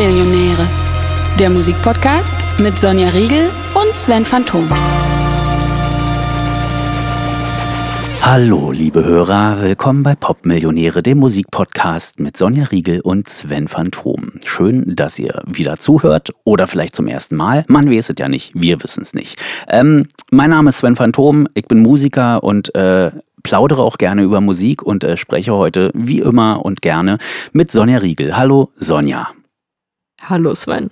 Popmillionäre, der Musikpodcast mit Sonja Riegel und Sven Phantom. Hallo, liebe Hörer, willkommen bei Popmillionäre, dem Musikpodcast mit Sonja Riegel und Sven Phantom. Schön, dass ihr wieder zuhört oder vielleicht zum ersten Mal. Man weiß es ja nicht, wir wissen es nicht. Mein Name ist Sven Phantom, ich bin Musiker und plaudere auch gerne über Musik und spreche heute wie immer und gerne mit Sonja Riegel. Hallo Sonja. Hallo Sven.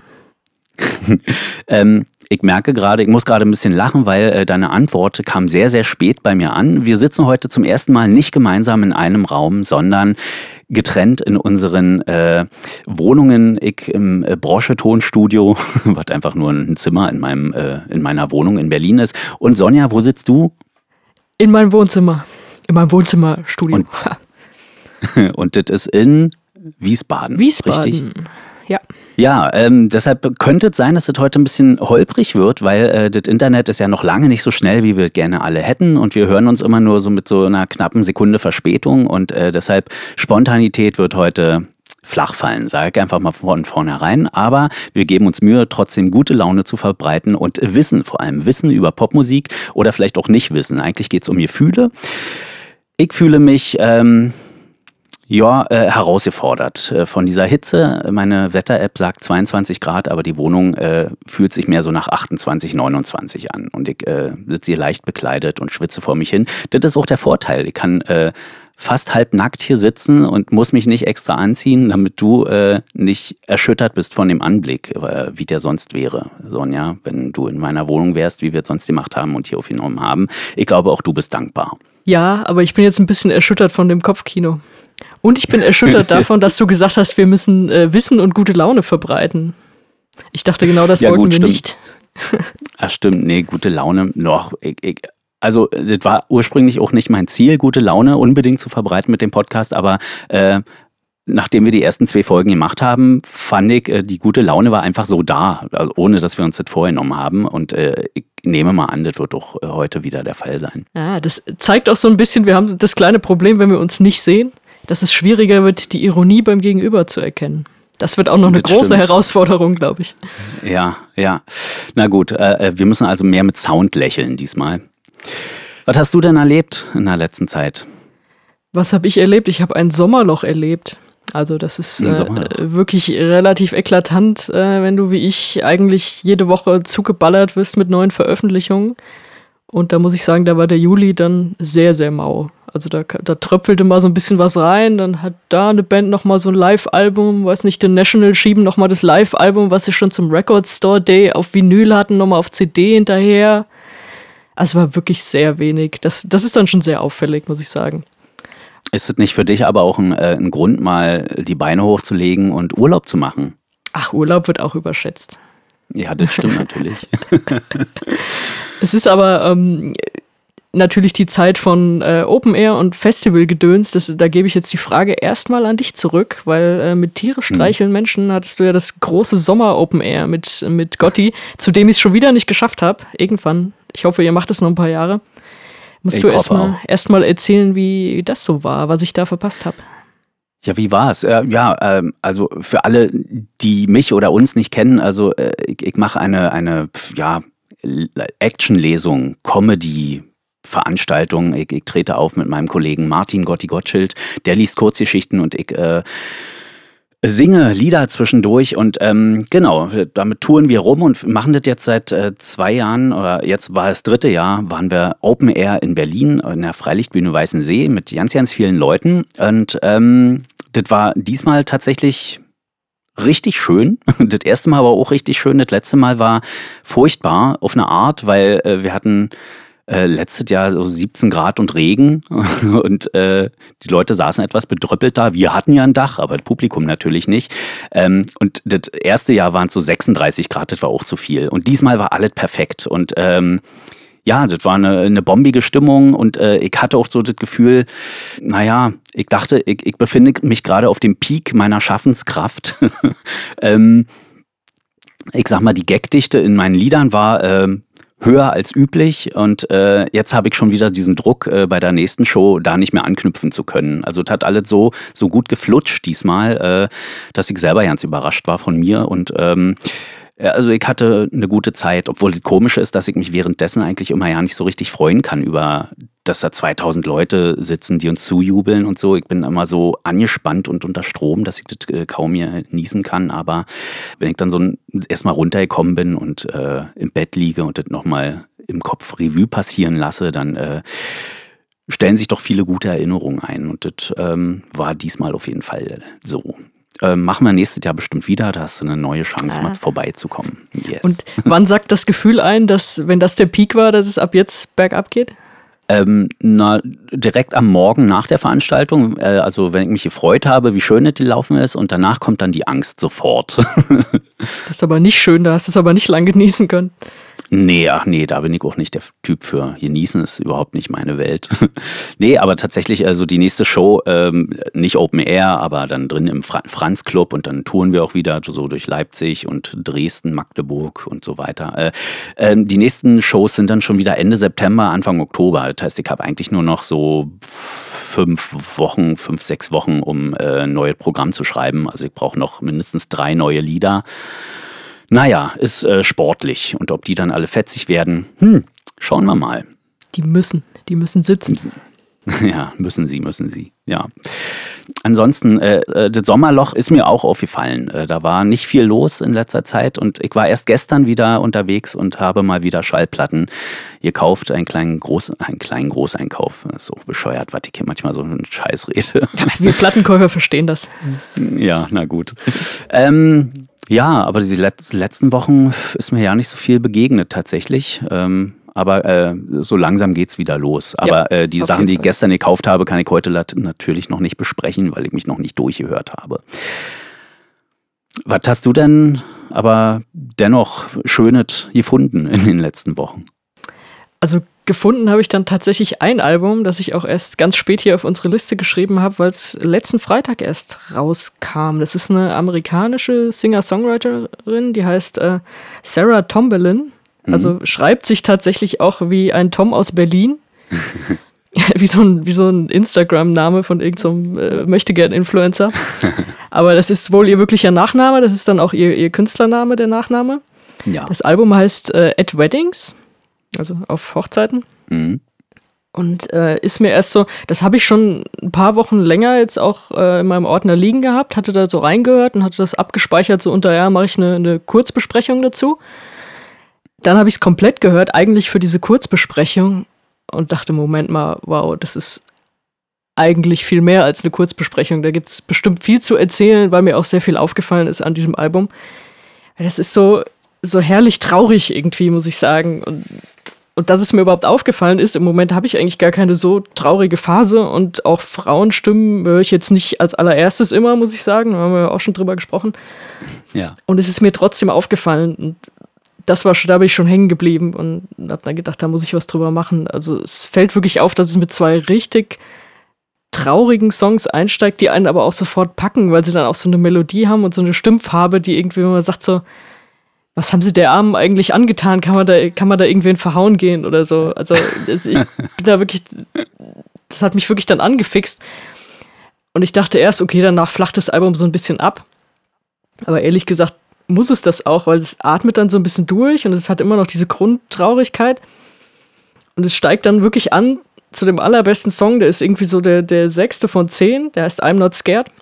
Ich merke gerade, ich muss gerade ein bisschen lachen, weil deine Antwort kam sehr, sehr spät bei mir an. Wir sitzen heute zum ersten Mal nicht gemeinsam in einem Raum, sondern getrennt in unseren Wohnungen. Ich im Brosche-Tonstudio, was einfach nur ein Zimmer in meiner Wohnung in Berlin ist. Und Sonja, wo sitzt du? In meinem Wohnzimmer. In meinem Wohnzimmerstudio. Und das ist in Wiesbaden. Wiesbaden, richtig? Ja. Ja, deshalb könnte es sein, dass es heute ein bisschen holprig wird, weil das Internet ist ja noch lange nicht so schnell, wie wir gerne alle hätten. Und wir hören uns immer nur so mit so einer knappen Sekunde Verspätung. Und deshalb Spontanität wird heute flach fallen, sage ich einfach mal von vornherein. Aber wir geben uns Mühe, trotzdem gute Laune zu verbreiten und Wissen, vor allem Wissen über Popmusik oder vielleicht auch nicht Wissen. Eigentlich geht es um Gefühle. Ich fühle mich herausgefordert von dieser Hitze. Meine Wetter-App sagt 22 Grad, aber die Wohnung fühlt sich mehr so nach 28, 29 an. Und ich sitze hier leicht bekleidet und schwitze vor mich hin. Das ist auch der Vorteil. Ich kann fast halbnackt hier sitzen und muss mich nicht extra anziehen, damit du nicht erschüttert bist von dem Anblick, wie der sonst wäre, Sonja, wenn du in meiner Wohnung wärst, wie wir es sonst gemacht haben und hier aufgenommen haben. Ich glaube, auch du bist dankbar. Ja, aber ich bin jetzt ein bisschen erschüttert von dem Kopfkino. Und ich bin erschüttert davon, dass du gesagt hast, wir müssen Wissen und gute Laune verbreiten. Ich dachte genau, das wollten wir nicht. Ach stimmt, nee, gute Laune noch. Also das war ursprünglich auch nicht mein Ziel, gute Laune unbedingt zu verbreiten mit dem Podcast, aber nachdem wir die ersten 2 Folgen gemacht haben, fand ich, die gute Laune war einfach so da, also ohne dass wir uns das vorgenommen haben. Und ich nehme mal an, das wird auch heute wieder der Fall sein. Ja, das zeigt auch so ein bisschen, wir haben das kleine Problem, wenn wir uns nicht sehen, dass es schwieriger wird, die Ironie beim Gegenüber zu erkennen. Das wird auch noch eine große Herausforderung, glaube ich. Ja. Na gut, wir müssen also mehr mit Sound lächeln diesmal. Was hast du denn erlebt in der letzten Zeit? Was habe ich erlebt? Ich habe ein Sommerloch erlebt. Also das ist wirklich relativ eklatant, wenn du wie ich eigentlich jede Woche zugeballert wirst mit neuen Veröffentlichungen. Und da muss ich sagen, da war der Juli dann sehr, sehr mau. Also da tröpfelte mal so ein bisschen was rein, dann hat da eine Band nochmal so ein Live-Album, weiß nicht, The National schieben nochmal das Live-Album, was sie schon zum Record Store Day auf Vinyl hatten, nochmal auf CD hinterher. Also war wirklich sehr wenig. Das ist dann schon sehr auffällig, muss ich sagen. Ist es nicht für dich aber auch ein Grund, mal die Beine hochzulegen und Urlaub zu machen? Ach, Urlaub wird auch überschätzt. Ja, das stimmt natürlich. Es ist aber natürlich die Zeit von Open Air und Festivalgedöns. Da gebe ich jetzt die Frage erstmal an dich zurück, weil mit Tiere streicheln Menschen hattest du ja das große Sommer-Open Air mit Gotti, zu dem ich es schon wieder nicht geschafft habe. Irgendwann. Ich hoffe, ihr macht es noch ein paar Jahre. Musst du erstmal erzählen, wie das so war, was ich da verpasst habe. Ja, wie war's? Also für alle, die mich oder uns nicht kennen, also ich mache eine Action-Lesung, Comedy-Veranstaltung. Ich trete auf mit meinem Kollegen Martin Gotti Gottschild, der liest Kurzgeschichten und ich singe Lieder zwischendurch und genau, damit touren wir rum und machen das jetzt seit 2 Jahren, oder jetzt war das 3. Jahr, waren wir Open Air in Berlin in der Freilichtbühne Weißensee mit ganz, ganz vielen Leuten und das war diesmal tatsächlich richtig schön. Das erste Mal war auch richtig schön, das letzte Mal war furchtbar auf eine Art, weil wir hatten letztes Jahr so 17 Grad und Regen und die Leute saßen etwas bedröppelt da. Wir hatten ja ein Dach, aber das Publikum natürlich nicht. Und das erste Jahr waren es so 36 Grad, das war auch zu viel. Und diesmal war alles perfekt und ja, das war eine bombige Stimmung und ich hatte auch so das Gefühl, naja, ich dachte, ich befinde mich gerade auf dem Peak meiner Schaffenskraft. Ich sag mal, die Gagdichte in meinen Liedern war höher als üblich und jetzt habe ich schon wieder diesen Druck, bei der nächsten Show da nicht mehr anknüpfen zu können. Also es hat alles so gut geflutscht diesmal, dass ich selber ganz überrascht war von mir und also ich hatte eine gute Zeit, obwohl das Komische ist, dass ich mich währenddessen eigentlich immer ja nicht so richtig freuen kann über, dass da 2000 Leute sitzen, die uns zujubeln und so. Ich bin immer so angespannt und unter Strom, dass ich das kaum hier genießen kann. Aber wenn ich dann so erstmal runtergekommen bin und im Bett liege und das nochmal im Kopf Revue passieren lasse, dann stellen sich doch viele gute Erinnerungen ein. Und das war diesmal auf jeden Fall so. Machen wir nächstes Jahr bestimmt wieder, da hast du eine neue Chance, mal vorbeizukommen. Yes. Und wann sagt das Gefühl ein, dass, wenn das der Peak war, dass es ab jetzt bergab geht? Direkt am Morgen nach der Veranstaltung, also wenn ich mich gefreut habe, wie schön das gelaufen ist und danach kommt dann die Angst sofort. Das ist aber nicht schön, da hast du es aber nicht lang genießen können. Nee, da bin ich auch nicht der Typ für. Genießen ist überhaupt nicht meine Welt. Nee, aber tatsächlich, also die nächste Show, nicht Open Air, aber dann drin im Franz Club und dann touren wir auch wieder so durch Leipzig und Dresden, Magdeburg und so weiter. Die nächsten Shows sind dann schon wieder Ende September, Anfang Oktober. Das heißt, ich habe eigentlich nur noch so 5, 6 Wochen, um ein neues Programm zu schreiben. Also ich brauche noch mindestens 3 neue Lieder. Naja, ist sportlich. Und ob die dann alle fetzig werden, schauen wir mal. Die müssen sitzen. Ja, müssen sie, ja. Ansonsten, das Sommerloch ist mir auch aufgefallen. Da war nicht viel los in letzter Zeit und ich war erst gestern wieder unterwegs und habe mal wieder Schallplatten gekauft, einen kleinen Großeinkauf. Das ist so bescheuert, was ich hier manchmal so einen Scheiß rede. Wir Plattenkäufer verstehen das. Ja, na gut. Ja, aber die letzten Wochen ist mir ja nicht so viel begegnet tatsächlich. Aber so langsam geht's wieder los. Aber ja, die Sachen, die ich gestern gekauft habe, kann ich heute natürlich noch nicht besprechen, weil ich mich noch nicht durchgehört habe. Was hast du denn aber dennoch Schönes gefunden in den letzten Wochen? Also gefunden habe ich dann tatsächlich ein Album, das ich auch erst ganz spät hier auf unsere Liste geschrieben habe, weil es letzten Freitag erst rauskam. Das ist eine amerikanische Singer-Songwriterin, die heißt Sarah Tomberlin. Also schreibt sich tatsächlich auch wie ein Tom aus Berlin. wie so ein Instagram-Name von irgendeinem Möchtegern-Influencer. Aber das ist wohl ihr wirklicher Nachname, das ist dann auch ihr Künstlername, der Nachname. Ja. Das Album heißt At Weddings, also auf Hochzeiten. Mhm. Und ist mir erst so, das habe ich schon ein paar Wochen länger jetzt auch in meinem Ordner liegen gehabt, hatte da so reingehört und hatte das abgespeichert, so unter, mache ich eine Kurzbesprechung dazu. Dann habe ich es komplett gehört, eigentlich für diese Kurzbesprechung und dachte, Moment mal, wow, das ist eigentlich viel mehr als eine Kurzbesprechung. Da gibt es bestimmt viel zu erzählen, weil mir auch sehr viel aufgefallen ist an diesem Album. Das ist so herrlich traurig irgendwie, muss ich sagen. Und dass es mir überhaupt aufgefallen ist, im Moment habe ich eigentlich gar keine so traurige Phase und auch Frauenstimmen höre ich jetzt nicht als allererstes immer, muss ich sagen. Da haben wir ja auch schon drüber gesprochen. Ja. Und es ist mir trotzdem aufgefallen und da bin ich schon hängen geblieben und habe dann gedacht, da muss ich was drüber machen. Also es fällt wirklich auf, dass es mit 2 richtig traurigen Songs einsteigt, die einen aber auch sofort packen, weil sie dann auch so eine Melodie haben und so eine Stimmfarbe, die irgendwie, wenn man sagt so, was haben sie der Armen eigentlich angetan? Kann man da irgendwen verhauen gehen oder so? Also ich bin da wirklich, das hat mich wirklich dann angefixt. Und ich dachte erst, okay, danach flacht das Album so ein bisschen ab. Aber ehrlich gesagt, muss es das auch, weil es atmet dann so ein bisschen durch und es hat immer noch diese Grundtraurigkeit und es steigt dann wirklich an zu dem allerbesten Song, der ist irgendwie so der 6. von 10, der heißt I'm Not Scared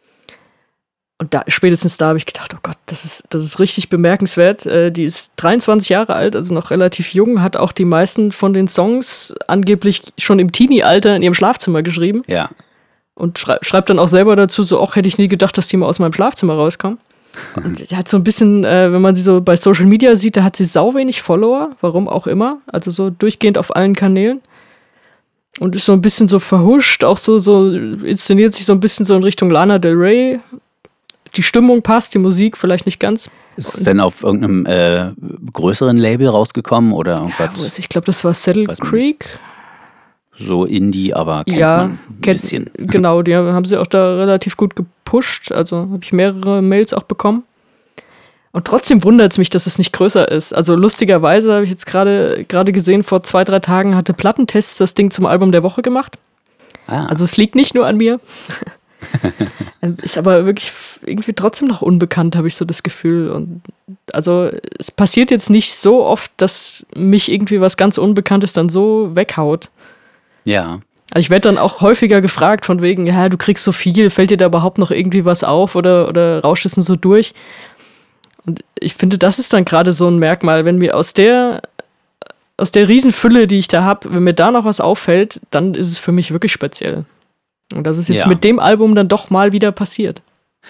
und spätestens da habe ich gedacht, oh Gott, das ist richtig bemerkenswert, die ist 23 Jahre alt, also noch relativ jung, hat auch die meisten von den Songs angeblich schon im Teenie-Alter in ihrem Schlafzimmer geschrieben. Ja. Und schreibt dann auch selber dazu, so, hätte ich nie gedacht, dass die mal aus meinem Schlafzimmer rauskommen. Und die hat so ein bisschen, wenn man sie so bei Social Media sieht, da hat sie sau wenig Follower, warum auch immer, also so durchgehend auf allen Kanälen und ist so ein bisschen so verhuscht, auch so inszeniert sich so ein bisschen so in Richtung Lana Del Rey. Die Stimmung passt, die Musik vielleicht nicht ganz. Ist es denn auf irgendeinem größeren Label rausgekommen oder irgendwas? Ja, ich glaube, das war Saddle Creek. So Indie, aber kennt man ein bisschen. Genau, die haben sie auch da relativ gut gepusht. Also habe ich mehrere Mails auch bekommen. Und trotzdem wundert es mich, dass es nicht größer ist. Also lustigerweise habe ich jetzt gerade gesehen, vor 2-3 Tagen hatte Plattentests das Ding zum Album der Woche gemacht. Also es liegt nicht nur an mir. Ist aber wirklich irgendwie trotzdem noch unbekannt, habe ich so das Gefühl. Und also es passiert jetzt nicht so oft, dass mich irgendwie was ganz Unbekanntes dann so weghaut. Ja. Also ich werde dann auch häufiger gefragt von wegen, ja, du kriegst so viel, fällt dir da überhaupt noch irgendwie was auf oder rauscht es nur so durch? Und ich finde, das ist dann gerade so ein Merkmal, wenn mir aus der Riesenfülle, die ich da habe, wenn mir da noch was auffällt, dann ist es für mich wirklich speziell. Und das ist jetzt mit dem Album dann doch mal wieder passiert.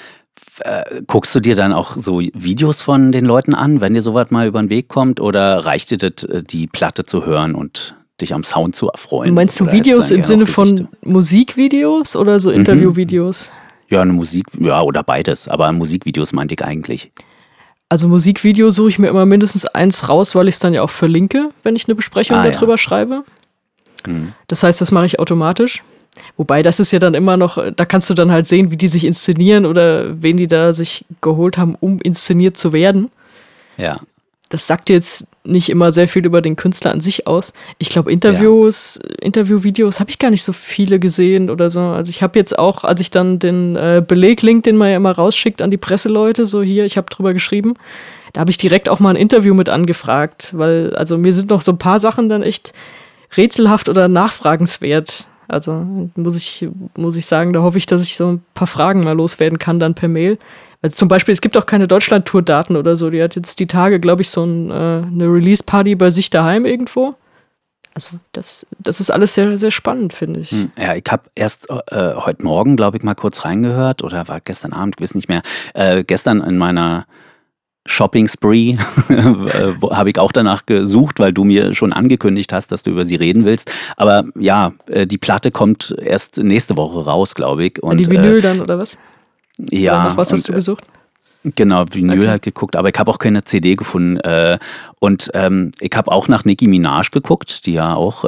Guckst du dir dann auch so Videos von den Leuten an, wenn dir sowas mal über den Weg kommt? Oder reicht dir das, die Platte zu hören und dich am Sound zu erfreuen? Meinst du Videos im Sinne von Musikvideos oder so Interviewvideos? Ja, eine Musik, ja, oder beides. Aber Musikvideos meinte ich eigentlich. Also Musikvideo suche ich mir immer mindestens eins raus, weil ich es dann ja auch verlinke, wenn ich eine Besprechung darüber schreibe. Das heißt, das mache ich automatisch. Wobei, das ist ja dann immer noch, da kannst du dann halt sehen, wie die sich inszenieren oder wen die da sich geholt haben, um inszeniert zu werden. Ja. Das sagt jetzt nicht immer sehr viel über den Künstler an sich aus. Ich glaube, Interviewvideos habe ich gar nicht so viele gesehen oder so. Also ich habe jetzt auch, als ich dann den Beleglink, den man ja immer rausschickt an die Presseleute, so hier, ich habe drüber geschrieben, da habe ich direkt auch mal ein Interview mit angefragt, weil also mir sind noch so ein paar Sachen dann echt rätselhaft oder nachfragenswert. Also muss ich sagen, da hoffe ich, dass ich so ein paar Fragen mal loswerden kann dann per Mail. Also zum Beispiel, es gibt auch keine Deutschland-Tour-Daten oder so. Die hat jetzt die Tage, glaube ich, so eine Release-Party bei sich daheim irgendwo. Also das ist alles sehr, sehr spannend, finde ich. Ja, ich habe erst heute Morgen, glaube ich, mal kurz reingehört oder war gestern Abend, ich weiß nicht mehr. Gestern in meiner Shopping-Spree habe ich auch danach gesucht, weil du mir schon angekündigt hast, dass du über sie reden willst. Aber ja, die Platte kommt erst nächste Woche raus, glaube ich. Und, die Vinyl dann, oder was? Ja. Oder nach was hast du gesucht? Genau, Vinyl halt geguckt, aber ich habe auch keine CD gefunden. Und ich habe auch nach Nicki Minaj geguckt, die ja auch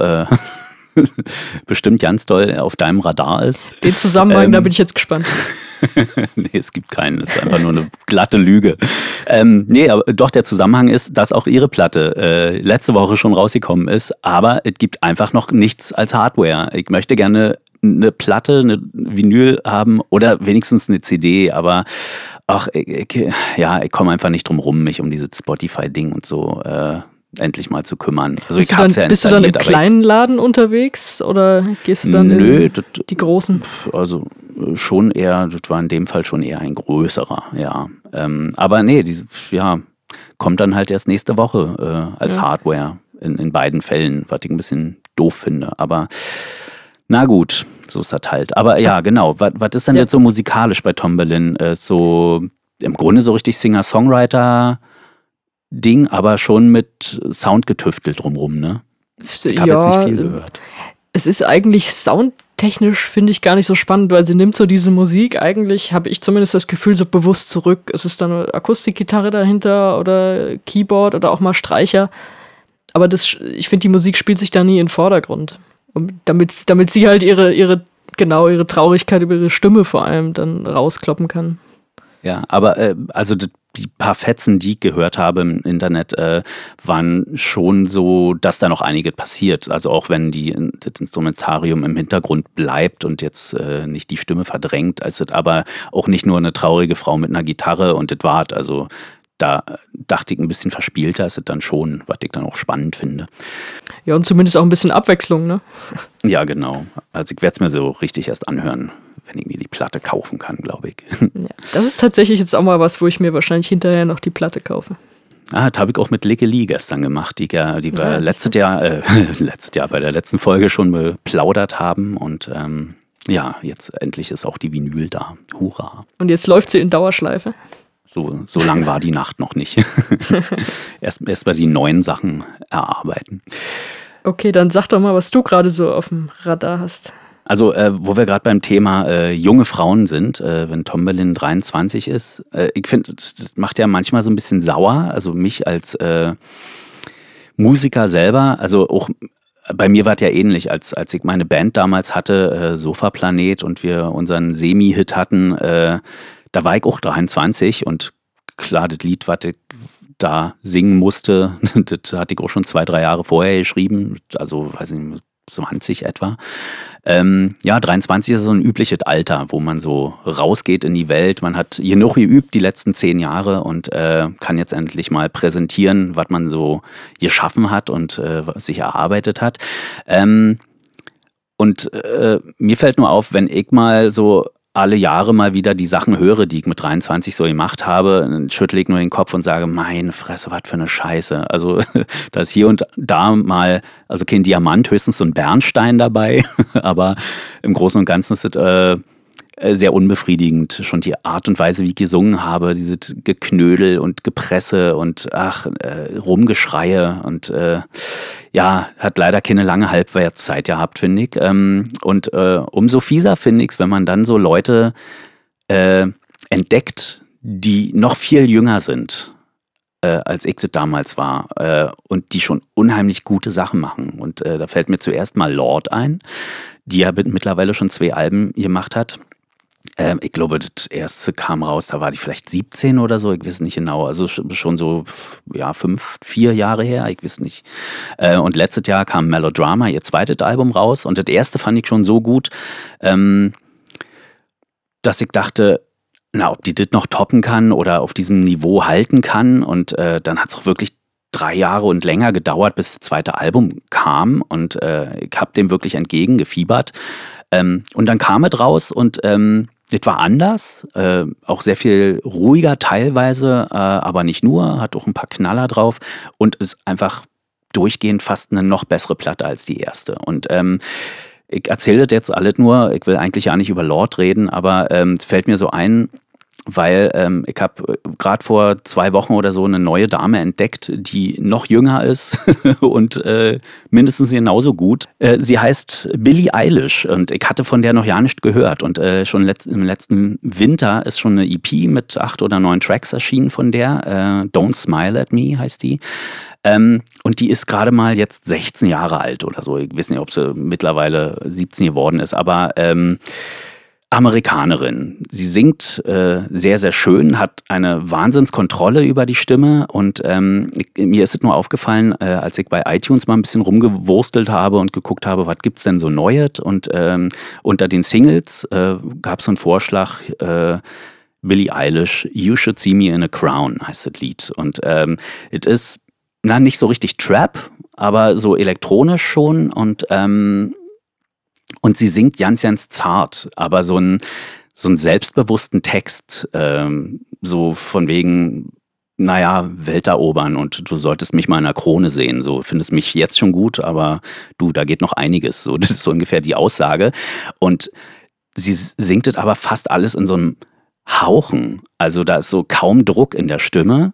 bestimmt ganz doll auf deinem Radar ist. Den Zusammenhang, da bin ich jetzt gespannt. Nee, es gibt keinen, es ist einfach nur eine glatte Lüge. Nee, aber doch der Zusammenhang ist, dass auch ihre Platte letzte Woche schon rausgekommen ist, aber es gibt einfach noch nichts als Hardware. Ich möchte gerne eine Platte, eine Vinyl haben oder wenigstens eine CD, aber ach, ich komme einfach nicht drum rum, mich um dieses Spotify-Ding und so endlich mal zu kümmern. Also bist du dann im kleinen Laden unterwegs oder gehst du dann in die großen? Also schon eher, das war in dem Fall schon eher ein größerer, ja. Aber nee, kommt dann halt erst nächste Woche als Hardware in beiden Fällen, was ich ein bisschen doof finde. Aber na gut, so ist das halt. Aber ja, genau. Was ist denn jetzt so musikalisch bei Tomberlin? So im Grunde so richtig Singer-Songwriter-Ding, aber schon mit Sound getüftelt drumrum, ne? Ich habe jetzt nicht viel gehört. Es ist eigentlich soundtechnisch, finde ich, gar nicht so spannend, weil sie nimmt so diese Musik eigentlich, habe ich zumindest das Gefühl, so bewusst zurück. Es ist dann eine Akustikgitarre dahinter oder Keyboard oder auch mal Streicher. Aber ich finde, die Musik spielt sich da nie in den Vordergrund. Damit sie halt ihre Traurigkeit über ihre Stimme vor allem dann rauskloppen kann. Ja, aber also die paar Fetzen, die ich gehört habe im Internet, waren schon so, dass da noch einiges passiert. Also auch wenn das Instrumentarium im Hintergrund bleibt und jetzt nicht die Stimme verdrängt, ist es aber auch nicht nur eine traurige Frau mit einer Gitarre und das war's. Also da dachte ich, ein bisschen verspielter ist es dann schon, was ich dann auch spannend finde. Ja, und zumindest auch ein bisschen Abwechslung, ne? Ja, genau. Also ich werde es mir so richtig erst anhören, wenn ich mir die Platte kaufen kann, glaube ich. Ja, das ist tatsächlich jetzt auch mal was, wo ich mir wahrscheinlich hinterher noch die Platte kaufe. Das habe ich auch mit Likke Lee gestern gemacht, die wir letztes Jahr bei der letzten Folge schon beplaudert haben. Und jetzt endlich ist auch die Vinyl da. Hurra. Und jetzt läuft sie in Dauerschleife? So lang war die Nacht noch nicht. Erst mal die neuen Sachen erarbeiten. Okay, dann sag doch mal, was du gerade so auf dem Radar hast. Also, wo wir gerade beim Thema junge Frauen sind, wenn Tomberlin 23 ist, ich finde, das macht ja manchmal so ein bisschen sauer, also mich als Musiker selber, also auch bei mir war es ja ähnlich, als ich meine Band damals hatte, Sofaplanet, und wir unseren Semi-Hit hatten, da war ich auch 23 und klar, das Lied, was ich da singen musste, das hatte ich auch schon 2-3 Jahre vorher geschrieben, also weiß nicht, 20 etwa. 23 ist so ein übliches Alter, wo man so rausgeht in die Welt. Man hat genug geübt die letzten 10 Jahre und kann jetzt endlich mal präsentieren, was man so geschaffen hat und was sich erarbeitet hat. Mir fällt nur auf, wenn ich mal so alle Jahre mal wieder die Sachen höre, die ich mit 23 so gemacht habe, dann schüttle ich nur den Kopf und sage, meine Fresse, was für eine Scheiße. Also da ist hier und da mal, also kein Diamant, höchstens so ein Bernstein dabei, aber im Großen und Ganzen ist es sehr unbefriedigend. Schon die Art und Weise, wie ich gesungen habe, dieses Geknödel und Gepresse und Rumgeschreie und hat leider keine lange Halbwertszeit gehabt, finde ich. Umso fieser finde ich es, wenn man dann so Leute entdeckt, die noch viel jünger sind, als ich das damals war und die schon unheimlich gute Sachen machen. Und da fällt mir zuerst mal Lorde ein, die ja mittlerweile schon 2 Alben gemacht hat. Ich glaube, das erste kam raus, da war die vielleicht 17 oder so, ich weiß nicht genau, also schon so 4 Jahre her, ich weiß nicht. Und letztes Jahr kam Melodrama, ihr zweites Album raus und das erste fand ich schon so gut, dass ich dachte, ob die das noch toppen kann oder auf diesem Niveau halten kann und dann hat es auch wirklich 3 Jahre und länger gedauert, bis das zweite Album kam und ich habe dem wirklich entgegengefiebert. Und dann kam es raus und das war anders, auch sehr viel ruhiger teilweise, aber nicht nur, hat auch ein paar Knaller drauf und ist einfach durchgehend fast eine noch bessere Platte als die erste. Und ich erzähle das jetzt alles nur, ich will eigentlich ja nicht über Lorde reden, aber es fällt mir so ein, weil ich habe gerade vor 2 Wochen oder so eine neue Dame entdeckt, die noch jünger ist und mindestens genauso gut. Sie heißt Billie Eilish und ich hatte von der noch gar nicht gehört und schon im letzten Winter ist schon eine EP mit 8 oder 9 Tracks erschienen von der. Don't Smile at Me heißt die. Und die ist gerade mal jetzt 16 Jahre alt oder so. Ich weiß nicht, ob sie mittlerweile 17 geworden ist, aber Amerikanerin. Sie singt sehr, sehr schön, hat eine Wahnsinnskontrolle über die Stimme und mir ist es nur aufgefallen, als ich bei iTunes mal ein bisschen rumgewurstelt habe und geguckt habe, was gibt's denn so Neues und unter den Singles gab es so einen Vorschlag, Billie Eilish, You Should See Me in a Crown heißt das Lied und es ist nicht so richtig Trap, aber so elektronisch schon und sie singt ganz, ganz zart, aber so einen selbstbewussten Text, so von wegen, Welt erobern und du solltest mich mal in einer Krone sehen, so findest mich jetzt schon gut, aber du, da geht noch einiges, so, das ist so ungefähr die Aussage und sie singt das aber fast alles in so einem Hauchen, also da ist so kaum Druck in der Stimme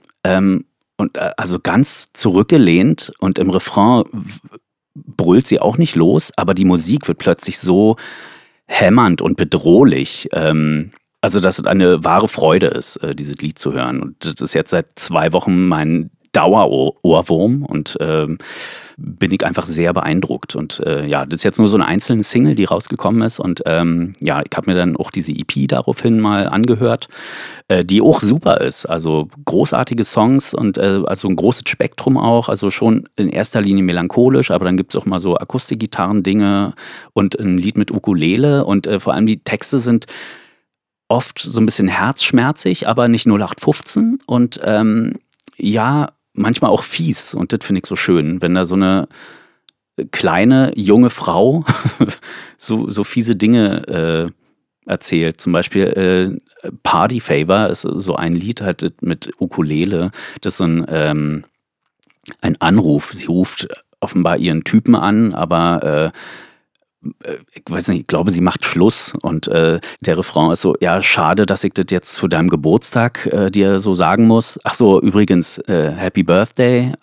und also ganz zurückgelehnt und im Refrain brüllt sie auch nicht los, aber die Musik wird plötzlich so hämmernd und bedrohlich, also dass es eine wahre Freude ist, dieses Lied zu hören. Und das ist jetzt seit 2 Wochen mein Dauerohrwurm und bin ich einfach sehr beeindruckt. Und das ist jetzt nur so eine einzelne Single, die rausgekommen ist. Und ich habe mir dann auch diese EP daraufhin mal angehört, die auch super ist. Also großartige Songs und also ein großes Spektrum auch. Also schon in erster Linie melancholisch, aber dann gibt es auch mal so Akustikgitarren-Dinge und ein Lied mit Ukulele. Und vor allem die Texte sind oft so ein bisschen herzschmerzig, aber nicht 0815 und manchmal auch fies und das finde ich so schön, wenn da so eine kleine, junge Frau so fiese Dinge erzählt. Zum Beispiel Party Favor ist so ein Lied halt mit Ukulele, das ist so ein Anruf. Sie ruft offenbar ihren Typen an, aber ich weiß nicht, ich glaube, sie macht Schluss und der Refrain ist so, ja, schade, dass ich das jetzt zu deinem Geburtstag dir so sagen muss. Ach so, übrigens, Happy Birthday,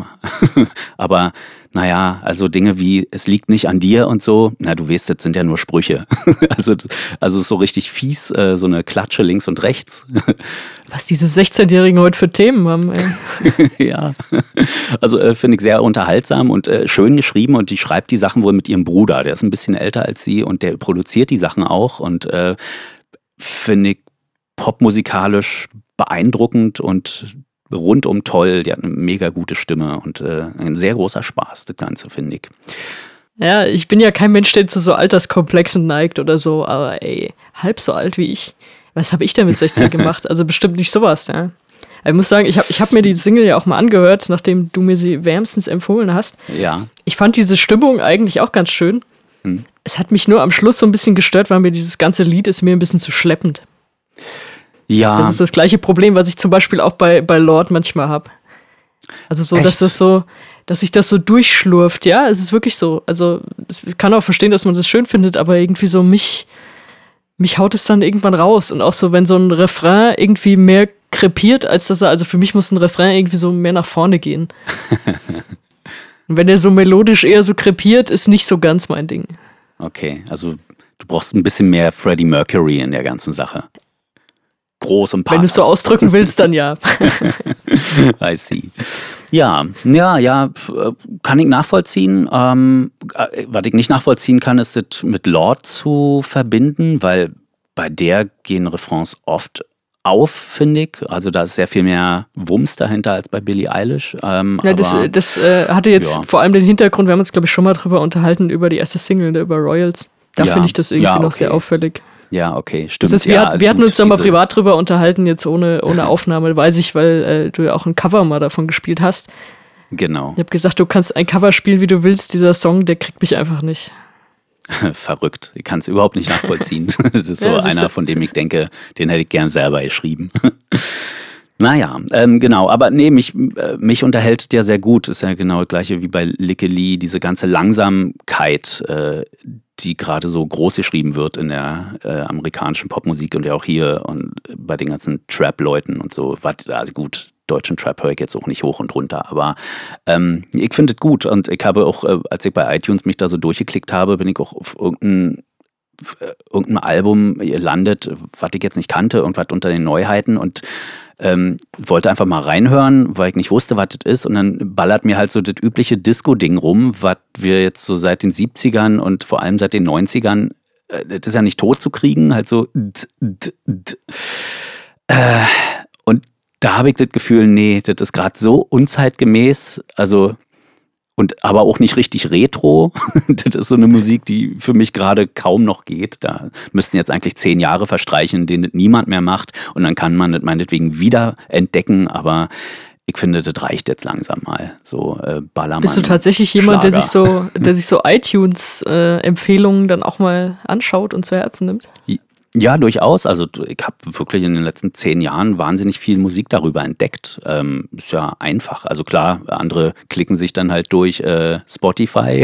aber naja, also Dinge wie, es liegt nicht an dir und so, na, du weißt, das sind ja nur Sprüche. also so richtig fies, so eine Klatsche links und rechts. Was diese 16-Jährigen heute für Themen haben, ey. Ja, also finde ich sehr unterhaltsam und schön geschrieben und die schreibt die Sachen wohl mit ihrem Bruder, der ist ein bisschen älter als sie und der produziert die Sachen auch und finde ich popmusikalisch beeindruckend und rundum toll. Die hat eine mega gute Stimme und ein sehr großer Spaß, das Ganze, finde ich. Ja, ich bin ja kein Mensch, der zu so Alterskomplexen neigt oder so, aber ey, halb so alt wie ich. Was habe ich denn mit 16 gemacht? Also bestimmt nicht sowas, ja. Ich muss sagen, ich hab mir die Single ja auch mal angehört, nachdem du mir sie wärmstens empfohlen hast. Ja. Ich fand diese Stimmung eigentlich auch ganz schön. Es hat mich nur am Schluss so ein bisschen gestört, weil mir dieses ganze Lied ist mir ein bisschen zu schleppend. Ja. Das ist das gleiche Problem, was ich zum Beispiel auch bei Lord manchmal habe. Also so, Echt? dass sich das so durchschlurft, ja, es ist wirklich so. Also ich kann auch verstehen, dass man das schön findet, aber irgendwie so mich haut es dann irgendwann raus. Und auch so, wenn so ein Refrain irgendwie mehr krepiert, als dass also für mich muss ein Refrain irgendwie so mehr nach vorne gehen. Und wenn der so melodisch eher so krepiert, ist nicht so ganz mein Ding. Okay, also du brauchst ein bisschen mehr Freddie Mercury in der ganzen Sache. Groß und Pathos. Wenn du es so ausdrücken willst, dann ja. I see. Ja, kann ich nachvollziehen. Was ich nicht nachvollziehen kann, ist das mit Lord zu verbinden, weil bei der gehen Refrains oft auf, finde ich. Also da ist sehr viel mehr Wumms dahinter als bei Billie Eilish. Ja, das hatte jetzt vor allem den Hintergrund, wir haben uns, glaube ich, schon mal drüber unterhalten, über die erste Single, über Royals. Da finde ich das irgendwie noch sehr auffällig. Ja, okay, stimmt. Das ist, wir hatten uns da mal privat drüber unterhalten, jetzt ohne Aufnahme, weiß ich, weil du ja auch ein Cover mal davon gespielt hast. Genau. Ich habe gesagt, du kannst ein Cover spielen, wie du willst. Dieser Song, der kriegt mich einfach nicht. Verrückt. Ich kann es überhaupt nicht nachvollziehen. Das ist so einer, von dem ich denke, den hätte ich gern selber geschrieben. Naja, genau. Aber nee, mich unterhält der sehr gut. Ist ja genau das gleiche wie bei Likke Lee. Diese ganze Langsamkeit, die gerade so groß geschrieben wird in der amerikanischen Popmusik und ja auch hier und bei den ganzen Trap-Leuten und so. Also gut, deutschen Trap höre ich jetzt auch nicht hoch und runter, aber ich finde es gut und ich habe auch, als ich bei iTunes mich da so durchgeklickt habe, bin ich auch auf irgendeinem Album gelandet, was ich jetzt nicht kannte, irgendwas unter den Neuheiten und wollte einfach mal reinhören, weil ich nicht wusste, was das ist und dann ballert mir halt so das übliche Disco-Ding rum, was wir jetzt so seit den 70ern und vor allem seit den 90ern, das ist ja nicht tot zu kriegen, halt so und da habe ich das Gefühl, nee, das ist gerade so unzeitgemäß, also und aber auch nicht richtig retro. Das ist so eine Musik, die für mich gerade kaum noch geht. Da müssten jetzt eigentlich 10 Jahre verstreichen, in denen das niemand mehr macht. Und dann kann man das meinetwegen wieder entdecken. Aber ich finde, das reicht jetzt langsam mal. So Ballermann. Bist du tatsächlich jemand, der sich so iTunes-Empfehlungen dann auch mal anschaut und zu Herzen nimmt? Ja, durchaus. Also ich habe wirklich in den letzten 10 Jahren wahnsinnig viel Musik darüber entdeckt. Ist ja einfach. Also klar, andere klicken sich dann halt durch Spotify.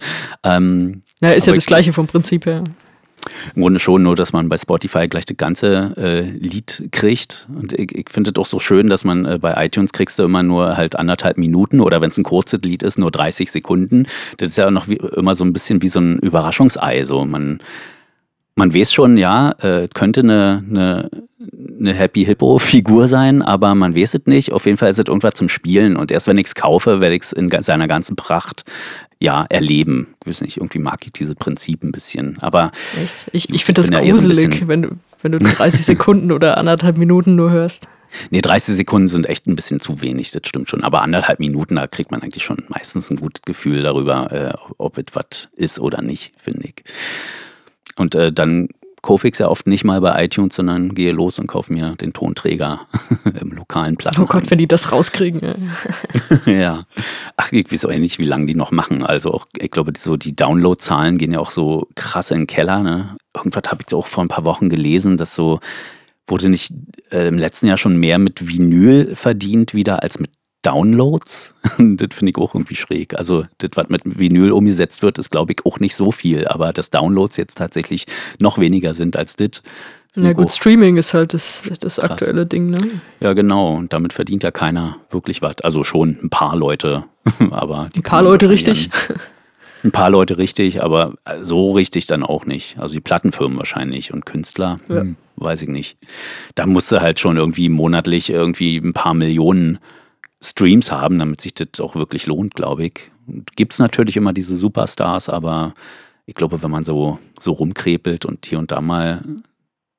Ja, ist ja das Gleiche vom Prinzip her. Im Grunde schon, nur dass man bei Spotify gleich das ganze Lied kriegt. Und ich finde es auch so schön, dass man bei iTunes kriegst du immer nur halt 1,5 Minuten oder wenn es ein kurzes Lied ist, nur 30 Sekunden. Das ist ja noch immer so ein bisschen wie so ein Überraschungsei. So man weiß schon, ja, könnte eine Happy Hippo Figur sein, aber man weiß es nicht. Auf jeden Fall ist es irgendwas zum Spielen und erst wenn ich es kaufe, werde ich es in seiner ganzen Pracht erleben. Ich weiß nicht, irgendwie mag ich dieses Prinzip ein bisschen. Aber echt? Ich finde das gruselig, so wenn du 30 Sekunden oder 1,5 Minuten nur hörst. Nee, 30 Sekunden sind echt ein bisschen zu wenig, das stimmt schon. Aber 1,5 Minuten, da kriegt man eigentlich schon meistens ein gutes Gefühl darüber, ob es was ist oder nicht, finde ich. Und dann kaufe ich es ja oft nicht mal bei iTunes, sondern gehe los und kaufe mir den Tonträger im lokalen Plattenhandel. Oh Gott, wenn die das rauskriegen. Ja. Ach, ich weiß auch nicht, wie lange die noch machen. Also auch, ich glaube, so die Download-Zahlen gehen ja auch so krass in den Keller. Ne? Irgendwas habe ich auch vor ein paar Wochen gelesen, dass so wurde nicht im letzten Jahr schon mehr mit Vinyl verdient wieder als mit Downloads. Das finde ich auch irgendwie schräg. Also das, was mit Vinyl umgesetzt wird, ist, glaube ich, auch nicht so viel. Aber dass Downloads jetzt tatsächlich noch weniger sind als das. Na gut, Streaming ist halt das aktuelle Ding, ne? Ja, genau. Und damit verdient ja keiner wirklich was. Also schon ein paar Leute. Aber ein paar Leute richtig? Ein paar Leute richtig, aber so richtig dann auch nicht. Also die Plattenfirmen wahrscheinlich und Künstler, weiß ich nicht. Da musst du halt schon irgendwie monatlich irgendwie ein paar Millionen Streams haben, damit sich das auch wirklich lohnt, glaube ich. Gibt es natürlich immer diese Superstars, aber ich glaube, wenn man so rumkrepelt und hier und da mal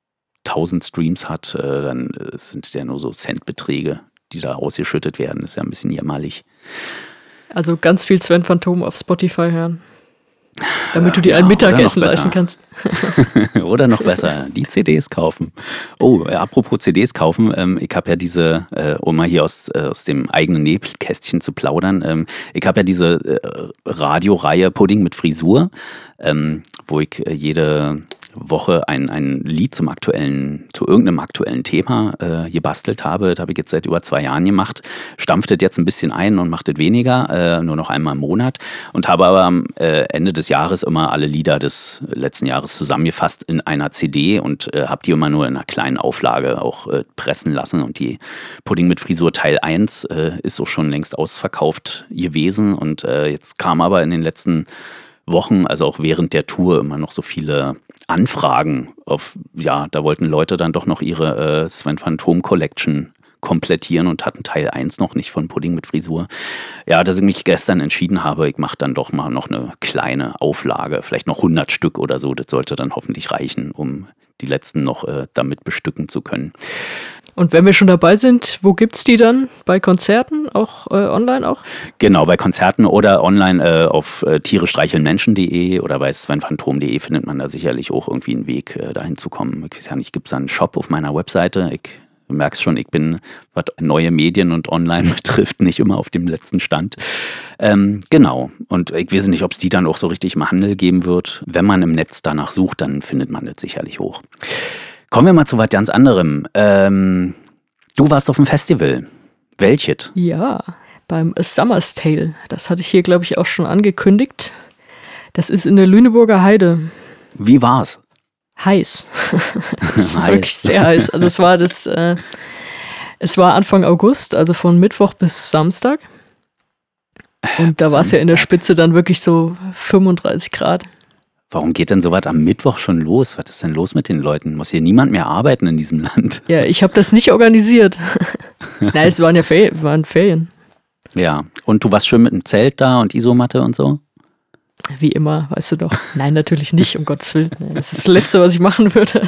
1000 Streams hat, dann sind ja nur so Centbeträge, die da ausgeschüttet werden. Das ist ja ein bisschen jämmerlich. Also ganz viel Sven Phantom auf Spotify hören. Damit du dir ein Mittagessen leisten kannst. Oder noch besser, die CDs kaufen. Oh, apropos CDs kaufen, ich habe ja diese, um mal hier aus dem eigenen Nebelkästchen zu plaudern, ich habe ja diese Radioreihe Pudding mit Frisur, wo ich jede Woche ein Lied zu irgendeinem aktuellen Thema gebastelt habe. Das habe ich jetzt seit über 2 Jahren gemacht. Stampft das jetzt ein bisschen ein und macht das weniger, nur noch einmal im Monat. Und habe aber am Ende des Jahres immer alle Lieder des letzten Jahres zusammengefasst in einer CD und habe die immer nur in einer kleinen Auflage auch pressen lassen. Und die Pudding mit Frisur Teil 1 ist auch schon längst ausverkauft gewesen. Und jetzt kam aber in den letzten Wochen, also auch während der Tour, immer noch so viele Anfragen da wollten Leute dann doch noch ihre Sven Phantom Collection komplettieren und hatten Teil 1 noch nicht von Pudding mit Frisur. Ja, dass ich mich gestern entschieden habe, ich mache dann doch mal noch eine kleine Auflage, vielleicht noch 100 Stück oder so, das sollte dann hoffentlich reichen, um die letzten noch damit bestücken zu können. Und wenn wir schon dabei sind, wo gibt's die dann? Bei Konzerten, auch online auch? Genau, bei Konzerten oder online auf tierestreichelnmenschen.de oder bei svenphantom.de findet man da sicherlich auch irgendwie einen Weg, dahin zu kommen. Ich weiß ja nicht, gibt es da einen Shop auf meiner Webseite? Du merkst schon, ich bin, was neue Medien und online betrifft, nicht immer auf dem letzten Stand. Genau, und ich weiß nicht, ob es die dann auch so richtig im Handel geben wird. Wenn man im Netz danach sucht, dann findet man das sicherlich hoch. Kommen wir mal zu was ganz anderem. Du warst auf dem Festival. Welches? Ja, beim A Summer's Tale. Das hatte ich hier, glaube ich, auch schon angekündigt. Das ist in der Lüneburger Heide. Wie war's? Heiß. Es war wirklich sehr heiß. Also es war Anfang August, also von Mittwoch bis Samstag. Und da war es ja in der Spitze dann wirklich so 35 Grad. Warum geht denn sowas am Mittwoch schon los? Was ist denn los mit den Leuten? Muss hier niemand mehr arbeiten in diesem Land? Ja, ich habe das nicht organisiert. Nein, es waren ja Ferien. Ja, und du warst schön mit dem Zelt da und Isomatte und so? Wie immer, weißt du doch. Nein, natürlich nicht, um Gottes Willen. Das ist das Letzte, was ich machen würde.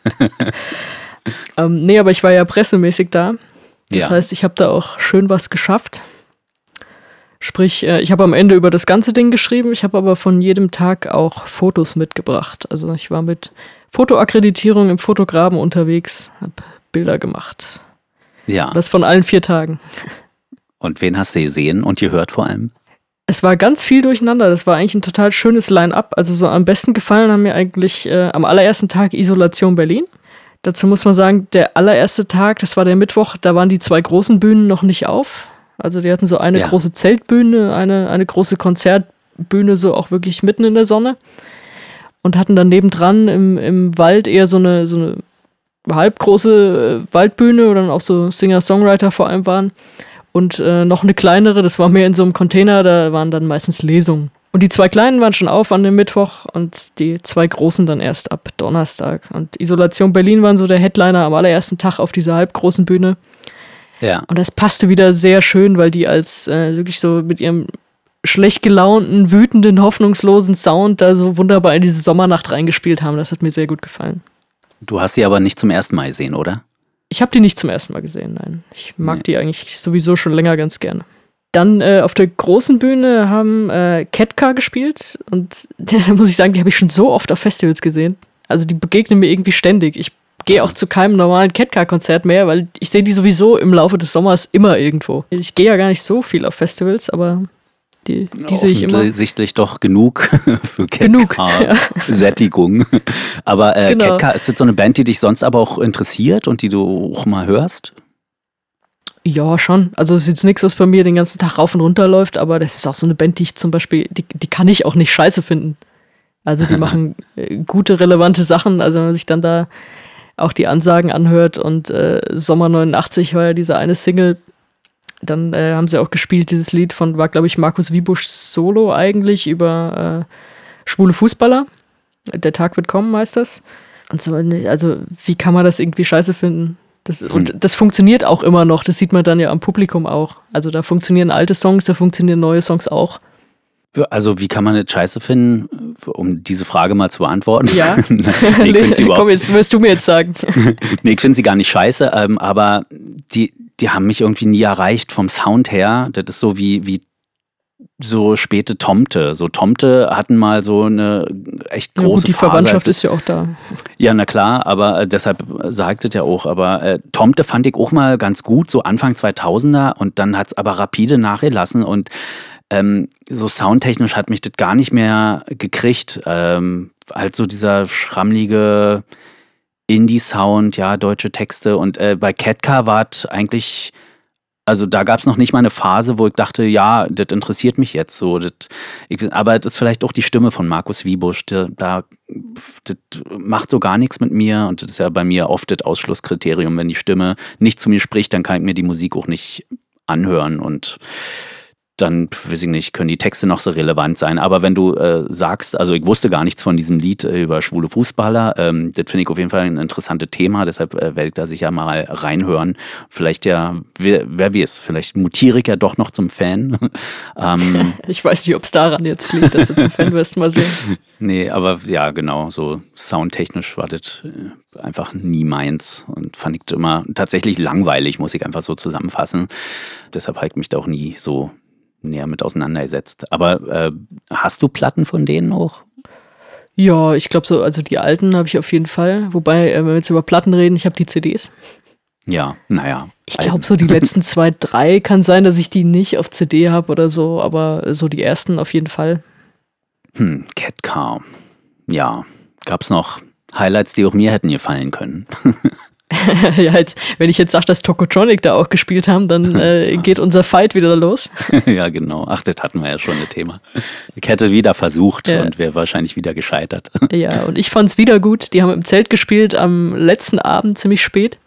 Nee, aber ich war ja pressemäßig da. Das heißt, ich habe da auch schön was geschafft. Sprich, ich habe am Ende über das ganze Ding geschrieben, ich habe aber von jedem Tag auch Fotos mitgebracht. Also ich war mit Fotoakkreditierung im Fotograben unterwegs, habe Bilder gemacht. Ja. Das von allen 4 Tagen. Und wen hast du gesehen und gehört vor allem? Es war ganz viel durcheinander. Das war eigentlich ein total schönes Line-up. Also so am besten gefallen haben mir eigentlich am allerersten Tag Isolation Berlin. Dazu muss man sagen, der allererste Tag, das war der Mittwoch, da waren die 2 großen Bühnen noch nicht auf. Also die hatten so eine große Zeltbühne, eine große Konzertbühne, so auch wirklich mitten in der Sonne. Und hatten dann nebendran im Wald eher so eine halbgroße Waldbühne, wo dann auch so Singer-Songwriter vor allem waren. Und noch eine kleinere, das war mehr in so einem Container, da waren dann meistens Lesungen. Und die 2 kleinen waren schon auf an dem Mittwoch und die 2 großen dann erst ab Donnerstag. Und Isolation Berlin waren so der Headliner am allerersten Tag auf dieser halbgroßen Bühne. Ja. Und das passte wieder sehr schön, weil die als wirklich so mit ihrem schlecht gelaunten, wütenden, hoffnungslosen Sound da so wunderbar in diese Sommernacht reingespielt haben. Das hat mir sehr gut gefallen. Du hast sie aber nicht zum ersten Mal gesehen, oder? Ich habe die nicht zum ersten Mal gesehen, nein. Ich mag die eigentlich sowieso schon länger ganz gerne. Dann auf der großen Bühne haben Ketka gespielt und da muss ich sagen, die habe ich schon so oft auf Festivals gesehen. Also die begegnen mir irgendwie ständig. Ich gehe auch zu keinem normalen Ketka-Konzert mehr, weil ich sehe die sowieso im Laufe des Sommers immer irgendwo. Ich gehe ja gar nicht so viel auf Festivals, aber die sehe ich immer. Offensichtlich doch genug für Ketka-Sättigung. Aber genau. Ketka, ist das so eine Band, die dich sonst aber auch interessiert und die du auch mal hörst? Ja, schon. Also es ist jetzt nichts, was bei mir den ganzen Tag rauf und runter läuft, aber das ist auch so eine Band, die ich zum Beispiel, die kann ich auch nicht scheiße finden. Also die machen gute, relevante Sachen. Also wenn man sich dann da auch die Ansagen anhört und Sommer 89 war ja diese eine Single, dann haben sie auch gespielt, dieses Lied war glaube ich Markus Wiebuschs Solo eigentlich über schwule Fußballer. Der Tag wird kommen, heißt das. Und so, also wie kann man das irgendwie scheiße finden? Und das funktioniert auch immer noch, das sieht man dann ja am Publikum auch. Also da funktionieren alte Songs, da funktionieren neue Songs auch. Also wie kann man das scheiße finden, um diese Frage mal zu beantworten? Ja, Nee, komm, jetzt wirst du mir jetzt sagen. Nee, ich finde sie gar nicht scheiße, aber die haben mich irgendwie nie erreicht vom Sound her. Das ist so wie so späte Tomte. So Tomte hatten mal so eine echt große gut, die Phase. Verwandtschaft ist ja auch da. Ja, na klar, aber deshalb sagt es ja auch. Aber Tomte fand ich auch mal ganz gut, so Anfang 2000er, und dann hat es aber rapide nachgelassen und so soundtechnisch hat mich das gar nicht mehr gekriegt. Halt so dieser schrammlige Indie-Sound, ja, deutsche Texte. Und bei Ketka war es eigentlich, also da gab es noch nicht mal eine Phase, wo ich dachte, ja, das interessiert mich jetzt so. Aber das ist vielleicht auch die Stimme von Markus Wiebusch. Das macht so gar nichts mit mir, und das ist ja bei mir oft das Ausschlusskriterium. Wenn die Stimme nicht zu mir spricht, dann kann ich mir die Musik auch nicht anhören, und dann, weiß ich nicht, können die Texte noch so relevant sein. Aber wenn du sagst, also ich wusste gar nichts von diesem Lied über schwule Fußballer, das finde ich auf jeden Fall ein interessantes Thema, deshalb werde ich da sicher mal reinhören. Vielleicht ja, wer weiß, vielleicht mutiere ich ja doch noch zum Fan. Ich weiß nicht, ob es daran jetzt liegt, dass du zum Fan wirst, mal sehen. Nee, aber ja, genau, so soundtechnisch war das einfach nie meins und fand ich immer tatsächlich langweilig, muss ich einfach so zusammenfassen. Deshalb habe ich mich da auch nie so näher mit auseinandergesetzt. Aber hast du Platten von denen auch? Ja, ich glaube so, also die alten habe ich auf jeden Fall. Wobei, wenn wir jetzt über Platten reden, ich habe die CDs. Ja, naja. Ich glaube so die letzten 2, 3 kann sein, dass ich die nicht auf CD habe oder so, aber so die ersten auf jeden Fall. Ketka. Ja, gab's noch Highlights, die auch mir hätten gefallen können. Ja, wenn ich jetzt sage, dass Tokotronic da auch gespielt haben, dann geht unser Fight wieder los. Ja, genau. Ach, das hatten wir ja schon, das Thema. Ich hätte wieder versucht und wäre wahrscheinlich wieder gescheitert. Ja, und ich fand's wieder gut. Die haben im Zelt gespielt am letzten Abend ziemlich spät.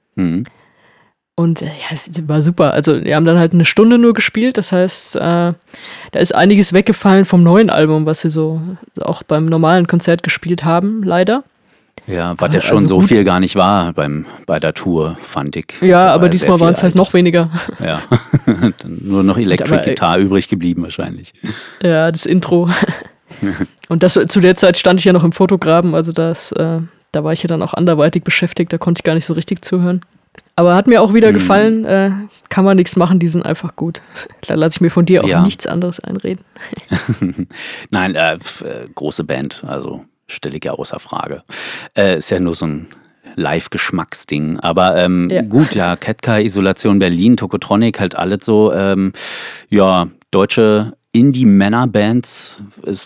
Und ja, war super. Also die haben dann halt 1 Stunde nur gespielt. Das heißt, da ist einiges weggefallen vom neuen Album, was sie so auch beim normalen Konzert gespielt haben, leider. Ja, was ja schon also so gut. Viel gar nicht war bei der Tour, fand ich. Ja, aber diesmal waren es halt noch weniger. Ja, nur noch Electric Guitar übrig geblieben wahrscheinlich. Ja, das Intro. Und zu der Zeit stand ich ja noch im Fotograben, also da war ich ja dann auch anderweitig beschäftigt, da konnte ich gar nicht so richtig zuhören. Aber hat mir auch wieder gefallen, kann man nichts machen, die sind einfach gut. Da lasse ich mir von dir auch nichts anderes einreden. Nein, große Band, also stelle ich ja außer Frage. Ist ja nur so ein Live-Geschmacksding. Aber gut, ja, Ketka, Isolation Berlin, Tokotronic, halt alles so, deutsche Indie-Männer-Bands.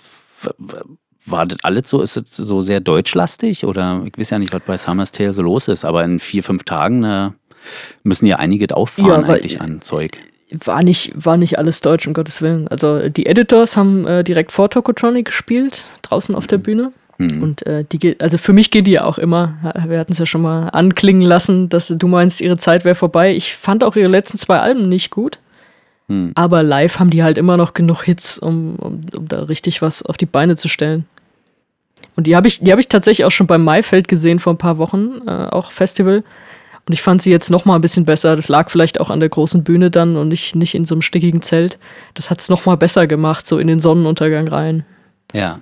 War das alles so? Ist es so sehr deutschlastig? Oder ich weiß ja nicht, was bei Summer's Tale so los ist, aber in 4-5 Tagen müssen ja einige auffahren eigentlich an Zeug. War nicht alles deutsch, um Gottes Willen. Also die Editors haben direkt vor Tokotronic gespielt, draußen auf der Bühne. Und also für mich geht die ja auch immer. Wir hatten es ja schon mal anklingen lassen, dass du meinst, ihre Zeit wäre vorbei. Ich fand auch ihre letzten 2 Alben nicht gut. Aber live haben die halt immer noch genug Hits, um da richtig was auf die Beine zu stellen. Und die hab ich tatsächlich auch schon beim Maifeld gesehen vor ein paar Wochen, auch Festival. Und ich fand sie jetzt noch mal ein bisschen besser. Das lag vielleicht auch an der großen Bühne dann und nicht in so einem stickigen Zelt. Das hat es noch mal besser gemacht, so in den Sonnenuntergang rein. Ja.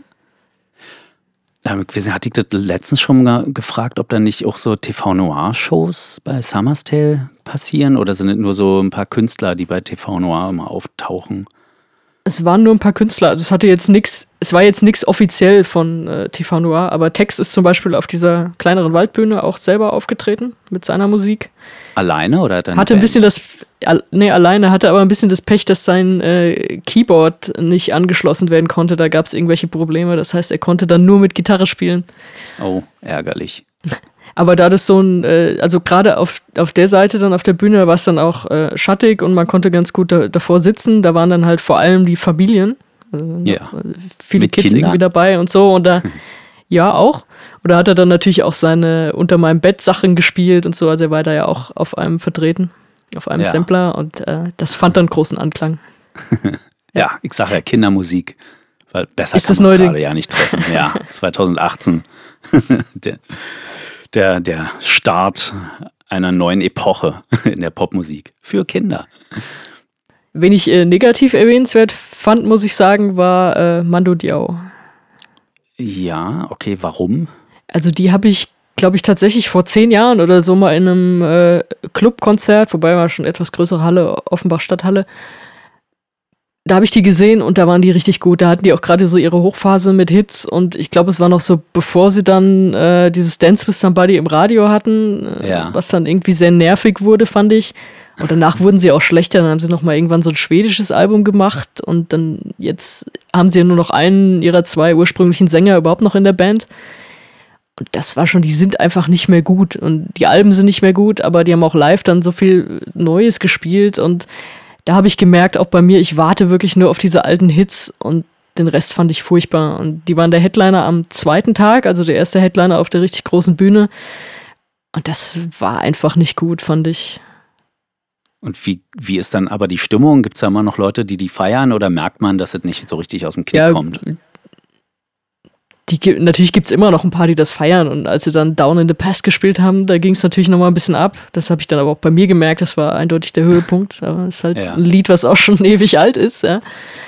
Hatte ich das letztens schon mal gefragt, ob da nicht auch so TV-Noir-Shows bei Summer's Tale passieren? Oder sind es nur so ein paar Künstler, die bei TV-Noir immer auftauchen? Es waren nur ein paar Künstler, also es war jetzt nichts offiziell von TV Noir, aber Tex ist zum Beispiel auf dieser kleineren Waldbühne auch selber aufgetreten mit seiner Musik. Alleine oder dann? Hatte ein bisschen alleine, hatte aber ein bisschen das Pech, dass sein Keyboard nicht angeschlossen werden konnte, da gab es irgendwelche Probleme, das heißt, er konnte dann nur mit Gitarre spielen. Oh, ärgerlich. Aber da das so also gerade auf der Seite dann auf der Bühne war es dann auch schattig und man konnte ganz gut davor sitzen. Da waren dann halt vor allem die Familien, also viele mit Kids Kindern? Irgendwie dabei und so. Und da, ja auch. Und da hat er dann natürlich auch seine Unter meinem Bett Sachen gespielt und so. Also er war da ja auch auf einem vertreten, auf einem Sampler und das fand dann großen Anklang. Ja, ich sage ja Kindermusik, weil besser ist kann man es gerade Ding? Ja nicht treffen. Ja, 2018. Der Start einer neuen Epoche in der Popmusik für Kinder. Wen ich negativ erwähnenswert fand, muss ich sagen, war Mando Diao. Ja, okay, warum? Also die habe ich, glaube ich, tatsächlich vor 10 Jahren oder so mal in einem Clubkonzert, wobei war schon etwas größere Halle, Offenbach Stadthalle, da habe ich die gesehen und da waren die richtig gut. Da hatten die auch gerade so ihre Hochphase mit Hits und ich glaube, es war noch so, bevor sie dann dieses Dance with Somebody im Radio hatten, was dann irgendwie sehr nervig wurde, fand ich. Und danach wurden sie auch schlechter. Dann haben sie nochmal irgendwann so ein schwedisches Album gemacht und dann jetzt haben sie ja nur noch einen ihrer 2 ursprünglichen Sänger überhaupt noch in der Band. Und das war schon, die sind einfach nicht mehr gut und die Alben sind nicht mehr gut, aber die haben auch live dann so viel Neues gespielt und da habe ich gemerkt, auch bei mir, ich warte wirklich nur auf diese alten Hits und den Rest fand ich furchtbar. Und die waren der Headliner am 2. Tag, also der erste Headliner auf der richtig großen Bühne. Und das war einfach nicht gut, fand ich. Und wie ist dann aber die Stimmung? Gibt es da immer noch Leute, die feiern oder merkt man, dass es nicht so richtig aus dem Knick kommt? Natürlich gibt es immer noch ein paar, die das feiern. Und als sie dann Down in the Past gespielt haben, da ging es natürlich nochmal ein bisschen ab. Das habe ich dann aber auch bei mir gemerkt. Das war eindeutig der Höhepunkt. Aber es ist halt ein Lied, was auch schon ewig alt ist. Ja.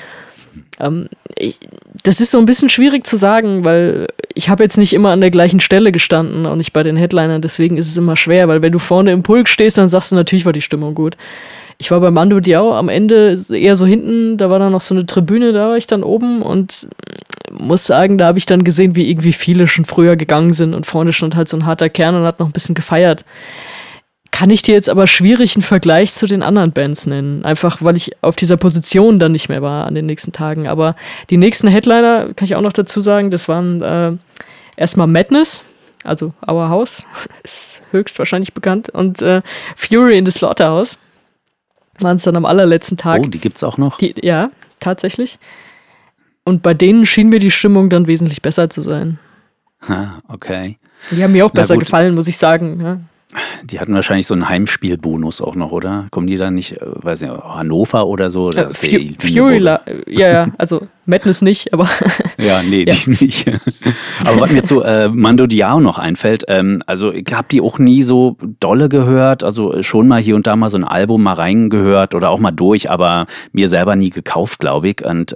Das ist so ein bisschen schwierig zu sagen, weil ich habe jetzt nicht immer an der gleichen Stelle gestanden, auch nicht bei den Headlinern. Deswegen ist es immer schwer, weil wenn du vorne im Pulk stehst, dann sagst du, natürlich war die Stimmung gut. Ich war bei Mando Diao am Ende eher so hinten, da war dann noch so eine Tribüne, da war ich dann oben und muss sagen, da habe ich dann gesehen, wie irgendwie viele schon früher gegangen sind und vorne stand halt so ein harter Kern und hat noch ein bisschen gefeiert. Kann ich dir jetzt aber schwierig einen Vergleich zu den anderen Bands nennen, einfach weil ich auf dieser Position dann nicht mehr war an den nächsten Tagen. Aber die nächsten Headliner, kann ich auch noch dazu sagen, das waren erstmal Madness, also Our House, ist höchstwahrscheinlich bekannt, und Fury in the Slaughterhouse. Waren es dann am allerletzten Tag. Oh, die gibt's auch noch? Ja, tatsächlich. Und bei denen schien mir die Stimmung dann wesentlich besser zu sein. Okay. Die haben mir auch besser gefallen, muss ich sagen. Ja. Die hatten wahrscheinlich so einen Heimspielbonus auch noch, oder? Kommen die dann nicht, weiß nicht, Hannover oder so? Oder Fury, ja, also Madness nicht, aber... Ja, nee, ja. Die nicht. Aber was mir zu Mando Diao noch einfällt, also ich habe die auch nie so dolle gehört, also schon mal hier und da mal so ein Album mal reingehört oder auch mal durch, aber mir selber nie gekauft, glaube ich. Und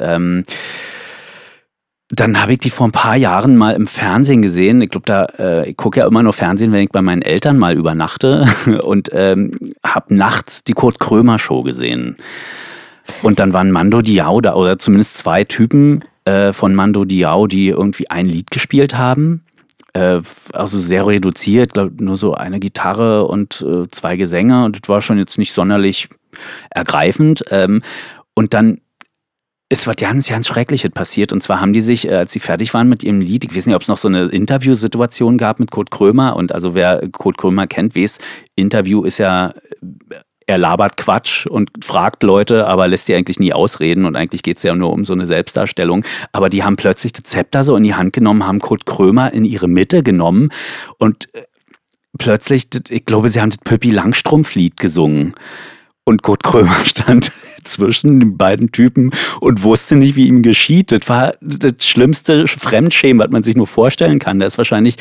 dann habe ich die vor ein paar Jahren mal im Fernsehen gesehen. Ich glaube, ich gucke ja immer nur Fernsehen, wenn ich bei meinen Eltern mal übernachte und habe nachts die Kurt Krömer Show gesehen. Und dann waren Mando Diao da, oder zumindest 2 Typen von Mando Diao, die irgendwie ein Lied gespielt haben. Also sehr reduziert, glaube nur so eine Gitarre und 2 Gesänge. Und das war schon jetzt nicht sonderlich ergreifend. Und dann ist was ganz, ganz Schreckliches passiert. Und zwar haben die sich, als sie fertig waren mit ihrem Lied, ich weiß nicht, ob es noch so eine Interviewsituation gab mit Kurt Krömer. Und also wer Kurt Krömer kennt, weiß, Interview ist ja, er labert Quatsch und fragt Leute, aber lässt die eigentlich nie ausreden. Und eigentlich geht es ja nur um so eine Selbstdarstellung. Aber die haben plötzlich das Zepter so in die Hand genommen, haben Kurt Krömer in ihre Mitte genommen und plötzlich, ich glaube, sie haben das Pippi Langstrumpf-Lied gesungen. Und Kurt Krömer stand zwischen den beiden Typen und wusste nicht, wie ihm geschieht. Das war das schlimmste Fremdschämen, was man sich nur vorstellen kann. Da ist wahrscheinlich,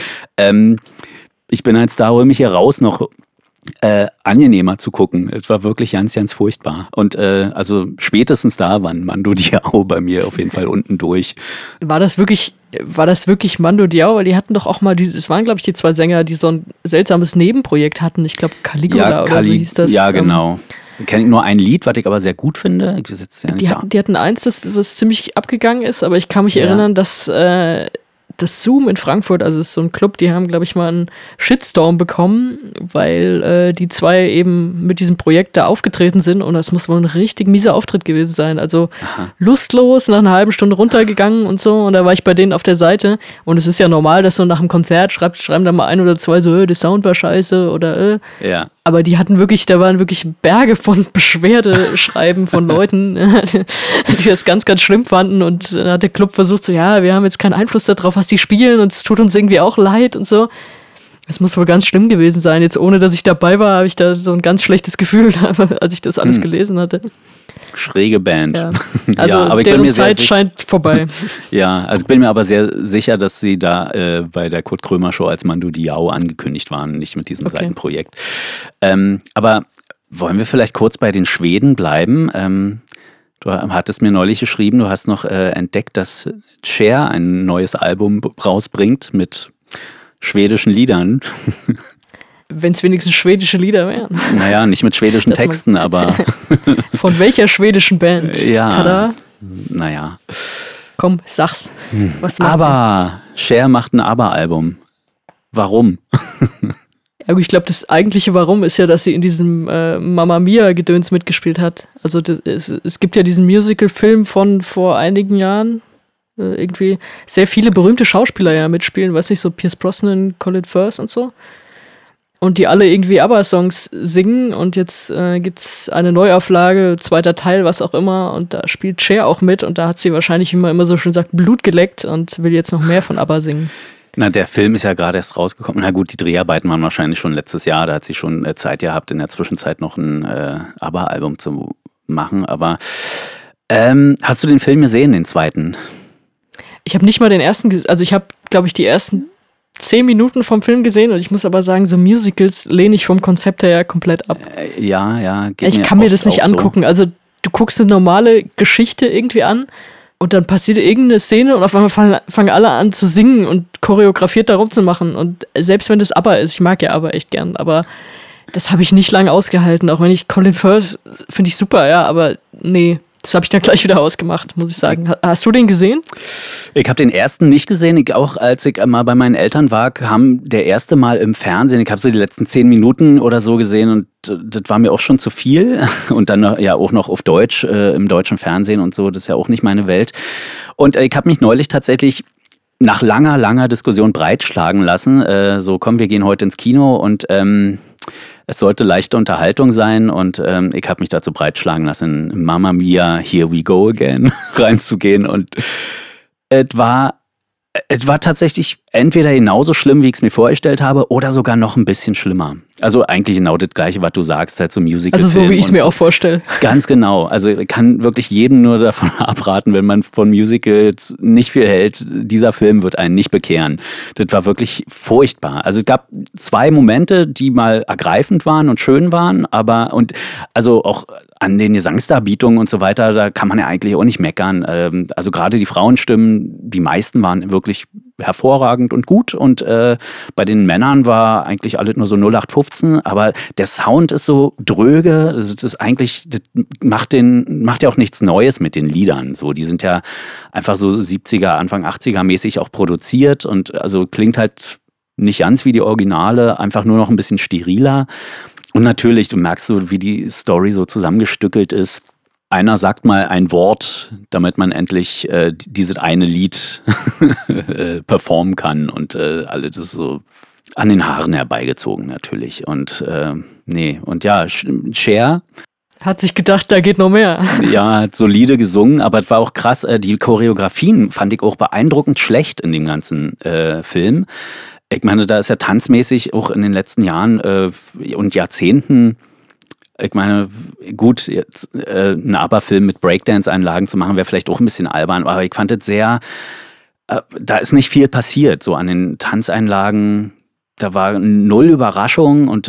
ich bin als Star, hol mich hier raus, noch angenehmer zu gucken. Es war wirklich ganz, ganz furchtbar. Und also spätestens da waren Mando Diao bei mir auf jeden Fall unten durch. War das wirklich Mando Diao? Weil die hatten doch auch mal, es waren glaube ich die 2 Sänger, die so ein seltsames Nebenprojekt hatten. Ich glaube Caligula oder so hieß das. Ja, genau. Kenne ich nur ein Lied, was ich aber sehr gut finde. Die hatten eins, was ziemlich abgegangen ist, aber ich kann mich erinnern, dass das Zoom in Frankfurt, also ist so ein Club, die haben, glaube ich, mal einen Shitstorm bekommen, weil die 2 eben mit diesem Projekt da aufgetreten sind und das muss wohl ein richtig mieser Auftritt gewesen sein. Also lustlos, nach einer halben Stunde runtergegangen und so, und da war ich bei denen auf der Seite und es ist ja normal, dass so nach dem Konzert schreiben da mal 1 oder 2 so, der Sound war scheiße oder Ja. Aber da waren wirklich Berge von Beschwerdeschreiben von Leuten, die das ganz, ganz schlimm fanden. Und dann hat der Club versucht so, ja, wir haben jetzt keinen Einfluss darauf, was die spielen und es tut uns irgendwie auch leid und so. Es muss wohl ganz schlimm gewesen sein. Jetzt ohne, dass ich dabei war, habe ich da so ein ganz schlechtes Gefühl, als ich das alles gelesen hatte. Schräge Band. Ja. Also ja, aber deren Zeit scheint vorbei. Ja, also ich bin mir aber sehr sicher, dass sie da bei der Kurt Krömer Show als Mando Diao angekündigt waren, nicht mit diesem Seitenprojekt. Aber wollen wir vielleicht kurz bei den Schweden bleiben? Du hattest mir neulich geschrieben, du hast noch entdeckt, dass Cher ein neues Album rausbringt mit schwedischen Liedern. Wenn es wenigstens schwedische Lieder wären. Naja, nicht mit schwedischen Texten, aber... Von welcher schwedischen Band? Ja, Tada? Naja. Komm, sag's. Was macht Aber Cher macht ein Aber-Album. Warum? Ja, ich glaube, das eigentliche Warum ist ja, dass sie in diesem Mamma Mia-Gedöns mitgespielt hat. Also es gibt ja diesen Musical-Film von vor einigen Jahren. Irgendwie sehr viele berühmte Schauspieler ja mitspielen, weiß nicht, so Pierce Brosnan, Colin Firth und so. Und die alle irgendwie ABBA-Songs singen und jetzt gibt's eine Neuauflage, 2. Teil, was auch immer, und da spielt Cher auch mit und da hat sie wahrscheinlich, wie man immer so schön sagt, Blut geleckt und will jetzt noch mehr von ABBA singen. Na, der Film ist ja gerade erst rausgekommen. Na gut, die Dreharbeiten waren wahrscheinlich schon letztes Jahr, da hat sie schon Zeit gehabt, in der Zwischenzeit noch ein ABBA-Album zu machen, aber hast du den Film gesehen, den zweiten? Ich habe nicht mal den ersten, also ich habe, glaube ich, die ersten 10 Minuten vom Film gesehen und ich muss aber sagen, so Musicals lehne ich vom Konzept her ja komplett ab. Ja, ich kann mir das nicht angucken. So. Also du guckst eine normale Geschichte irgendwie an und dann passiert irgendeine Szene und auf einmal fangen alle an zu singen und choreografiert da rumzumachen. Und selbst wenn das ABBA ist, ich mag ja ABBA echt gern, aber das habe ich nicht lange ausgehalten. Auch wenn ich Colin Firth finde ich super, ja, aber nee. Das habe ich dann gleich wieder ausgemacht, muss ich sagen. Hast du den gesehen? Ich habe den ersten nicht gesehen. Auch als ich mal bei meinen Eltern war, kam der erste Mal im Fernsehen. Ich habe so die letzten 10 Minuten oder so gesehen und das war mir auch schon zu viel. Und dann ja auch noch auf Deutsch, im deutschen Fernsehen und so. Das ist ja auch nicht meine Welt. Und ich habe mich neulich tatsächlich nach langer Diskussion breitschlagen lassen. So, komm, wir gehen heute ins Kino und es sollte leichte Unterhaltung sein und ich habe mich dazu breitschlagen lassen, in Mamma Mia, Here We Go Again reinzugehen und es war tatsächlich entweder genauso schlimm, wie ich es mir vorgestellt habe, oder sogar noch ein bisschen schlimmer. Also eigentlich genau das Gleiche, was du sagst, halt so Musical-Film. Also so, wie ich es mir auch vorstelle. Ganz genau. Also ich kann wirklich jedem nur davon abraten, wenn man von Musicals nicht viel hält, dieser Film wird einen nicht bekehren. Das war wirklich furchtbar. Also es gab 2 Momente, die mal ergreifend waren und schön waren, aber und also auch an den Gesangsdarbietungen und so weiter, da kann man ja eigentlich auch nicht meckern. Also gerade die Frauenstimmen, die meisten waren wirklich hervorragend und gut und bei den Männern war eigentlich alles nur so 0815, aber der Sound ist so dröge, das ist eigentlich, das macht ja auch nichts Neues mit den Liedern, so, die sind ja einfach so 70er, Anfang 80er mäßig auch produziert und also klingt halt nicht ganz wie die Originale, einfach nur noch ein bisschen steriler und natürlich, du merkst so, wie die Story so zusammengestückelt ist. Einer sagt mal ein Wort, damit man endlich dieses eine Lied performen kann und alles ist so an den Haaren herbeigezogen natürlich und und ja, Cher hat sich gedacht, da geht noch mehr. Ja, hat solide gesungen, aber es war auch krass, die Choreografien fand ich auch beeindruckend schlecht in dem ganzen Film. Ich meine, da ist ja tanzmäßig auch in den letzten Jahren und Jahrzehnten. Ich meine, gut, jetzt einen ABBA-Film mit Breakdance-Einlagen zu machen, wäre vielleicht auch ein bisschen albern, aber ich fand es sehr, da ist nicht viel passiert, so an den Tanzeinlagen, da war 0 Überraschung und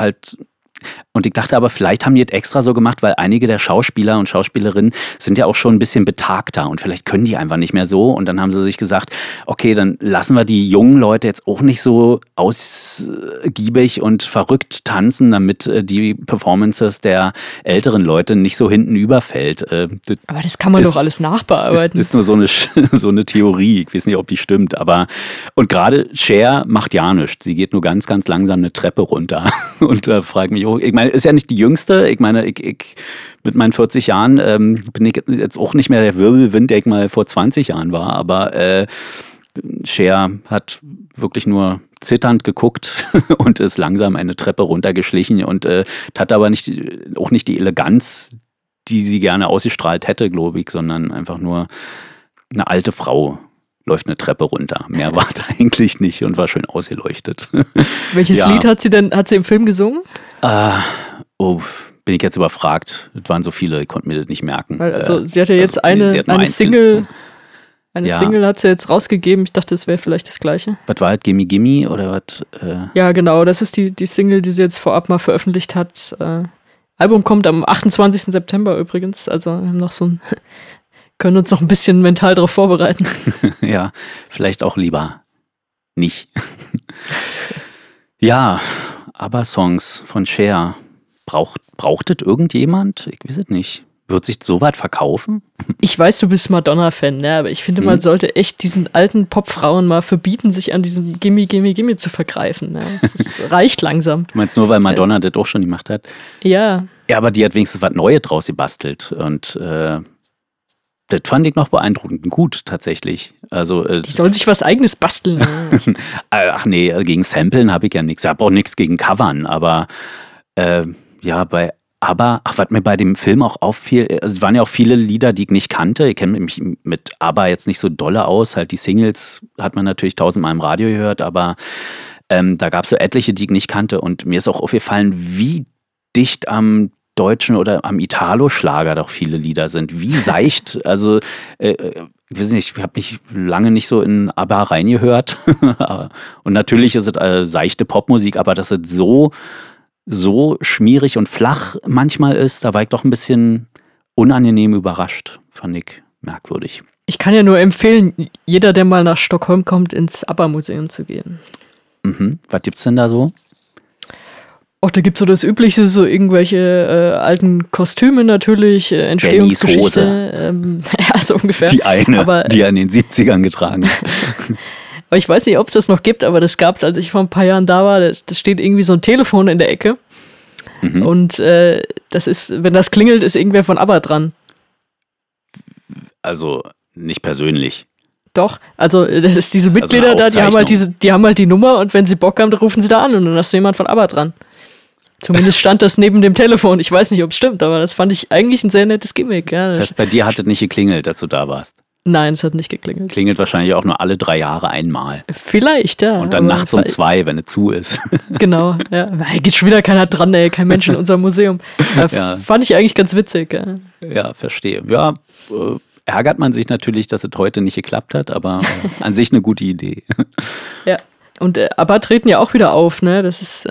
und ich dachte aber, vielleicht haben die es extra so gemacht, weil einige der Schauspieler und Schauspielerinnen sind ja auch schon ein bisschen betagter und vielleicht können die einfach nicht mehr so und dann haben sie sich gesagt, okay, dann lassen wir die jungen Leute jetzt auch nicht so ausgiebig und verrückt tanzen, damit die Performances der älteren Leute nicht so hinten überfällt. Aber das kann man doch alles nachbearbeiten. Ist nur so eine Theorie, ich weiß nicht, ob die stimmt, aber und gerade Cher macht ja nichts, sie geht nur ganz langsam eine Treppe runter und da frage ich mich auch, ich meine, ist ja nicht die Jüngste. Ich meine, ich mit meinen 40 Jahren bin ich jetzt auch nicht mehr der Wirbelwind, der ich mal vor 20 Jahren war. Aber Cher hat wirklich nur zitternd geguckt und ist langsam eine Treppe runtergeschlichen und hat aber auch nicht die Eleganz, die sie gerne ausgestrahlt hätte, glaube ich, sondern einfach nur eine alte Frau läuft eine Treppe runter. Mehr war da eigentlich nicht und war schön ausgeleuchtet. Welches Lied hat sie im Film gesungen? Bin ich jetzt überfragt. Es waren so viele, ich konnte mir das nicht merken. Also sie hat ja jetzt eine Single, Single hat sie jetzt rausgegeben. Ich dachte, es wäre vielleicht das Gleiche. Was war das? Gimme Gimme oder was? Ja, genau. Das ist die Single, die sie jetzt vorab mal veröffentlicht hat. Album kommt am 28. September übrigens. Also wir haben noch können uns noch ein bisschen mental darauf vorbereiten. Ja, vielleicht auch lieber nicht. Ja, aber Songs von Cher. Braucht das irgendjemand? Ich weiß es nicht. Wird sich so weit verkaufen? Ich weiß, du bist Madonna-Fan, ne? Aber ich finde, man sollte echt diesen alten Popfrauen mal verbieten, sich an diesem Gimme, Gimme, Gimme zu vergreifen. Ne? Das reicht langsam. Du meinst nur, weil Madonna das auch schon gemacht hat? Ja. Ja, aber die hat wenigstens was Neues draus gebastelt. Und das fand ich noch beeindruckend gut, tatsächlich. Also, die soll sich was Eigenes basteln. Ne? Ach nee, gegen Samplen habe ich ja nichts. Ich habe auch nichts gegen Covern, aber ja, was mir bei dem Film auch auffiel, also es waren ja auch viele Lieder, die ich nicht kannte. Ich kenne mich mit ABBA jetzt nicht so dolle aus. Halt die Singles hat man natürlich 1000-mal im Radio gehört, aber da gab es so etliche, die ich nicht kannte. Und mir ist auch aufgefallen, wie dicht am deutschen oder am Italo-Schlager doch viele Lieder sind. Wie seicht, also ich weiß nicht, ich habe mich lange nicht so in ABBA reingehört. Und natürlich ist es seichte Popmusik, aber dass es so schmierig und flach manchmal ist, da war ich doch ein bisschen unangenehm überrascht. Fand ich merkwürdig. Ich kann ja nur empfehlen, jeder, der mal nach Stockholm kommt, ins ABBA-Museum zu gehen. Mhm. Was gibt's denn da so? Auch da gibt's so das Übliche, so irgendwelche alten Kostüme natürlich, Entstehungsgeschichte. Ja, so ungefähr. Die die er in den 70ern getragen hat. Aber ich weiß nicht, ob es das noch gibt, aber das gab es, als ich vor ein paar Jahren da war. Da steht irgendwie so ein Telefon in der Ecke. Mhm. Und das ist, wenn das klingelt, ist irgendwer von ABBA dran. Also nicht persönlich. Doch, also das ist diese Mitglieder da, die haben halt die Nummer und wenn sie Bock haben, dann rufen sie da an und dann hast du jemand von ABBA dran. Zumindest stand das neben dem Telefon. Ich weiß nicht, ob es stimmt, aber das fand ich eigentlich ein sehr nettes Gimmick. Ja. Das heißt, bei dir hat es nicht geklingelt, als du da warst? Nein, es hat nicht geklingelt. Klingelt wahrscheinlich auch nur alle 3 Jahre einmal. Vielleicht, ja. Und dann nachts um 2, wenn es zu ist. Genau, ja. Da geht schon wieder keiner dran, ey, kein Mensch in unserem Museum. Ja. Fand ich eigentlich ganz witzig. Ja, ja, verstehe. Ja, ärgert man sich natürlich, dass es heute nicht geklappt hat, aber an sich eine gute Idee. Ja, und ABBA treten ja auch wieder auf, ne? Das ist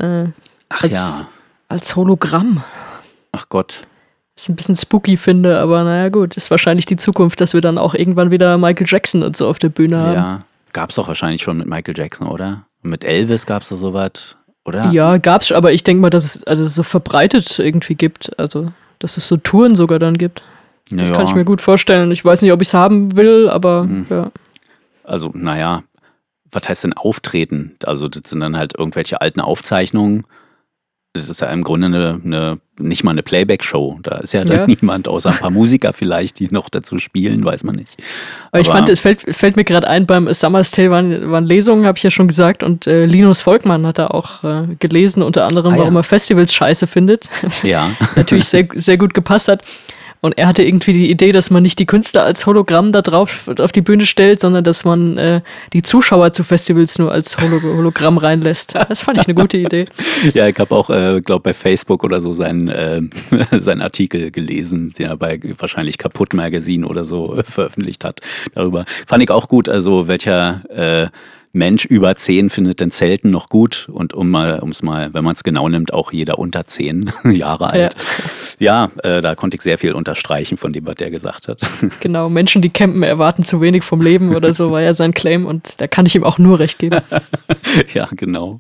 als Hologramm. Ach Gott. Was ich ein bisschen spooky finde, aber naja gut, ist wahrscheinlich die Zukunft, dass wir dann auch irgendwann wieder Michael Jackson und so auf der Bühne haben. Ja, gab's doch wahrscheinlich schon mit Michael Jackson, oder? Und mit Elvis gab's da sowas, oder? Ja, gab's, aber ich denke mal, dass es so verbreitet irgendwie gibt, also dass es so Touren sogar dann gibt. Das kann ich mir gut vorstellen. Ich weiß nicht, ob ich es haben will, aber ja. Also, naja, was heißt denn auftreten? Also das sind dann halt irgendwelche alten Aufzeichnungen. Das ist ja im Grunde nicht mal eine Playback-Show. Da ist ja dann niemand, außer ein paar Musiker vielleicht, die noch dazu spielen, weiß man nicht. Aber ich fand, es fällt mir gerade ein, beim Summer's Tale waren Lesungen, habe ich ja schon gesagt, und Linus Volkmann hat da auch gelesen, unter anderem, warum er Festivals scheiße findet. Ja. Natürlich sehr, sehr gut gepasst hat. Und er hatte irgendwie die Idee, dass man nicht die Künstler als Hologramm da drauf auf die Bühne stellt, sondern dass man die Zuschauer zu Festivals nur als Hologramm reinlässt. Das fand ich eine gute Idee. Ja, ich habe auch, glaube bei Facebook oder so seinen Artikel gelesen, den er bei wahrscheinlich Kaputt Magazine oder so veröffentlicht hat. Darüber fand ich auch gut, also welcher Mensch über 10 findet denn Zelten noch gut und um's mal, wenn man es genau nimmt, auch jeder unter 10 Jahre alt. Ja, da konnte ich sehr viel unterstreichen von dem, was der gesagt hat. Genau, Menschen, die campen, erwarten zu wenig vom Leben oder so, war ja sein Claim und da kann ich ihm auch nur recht geben. Ja, genau.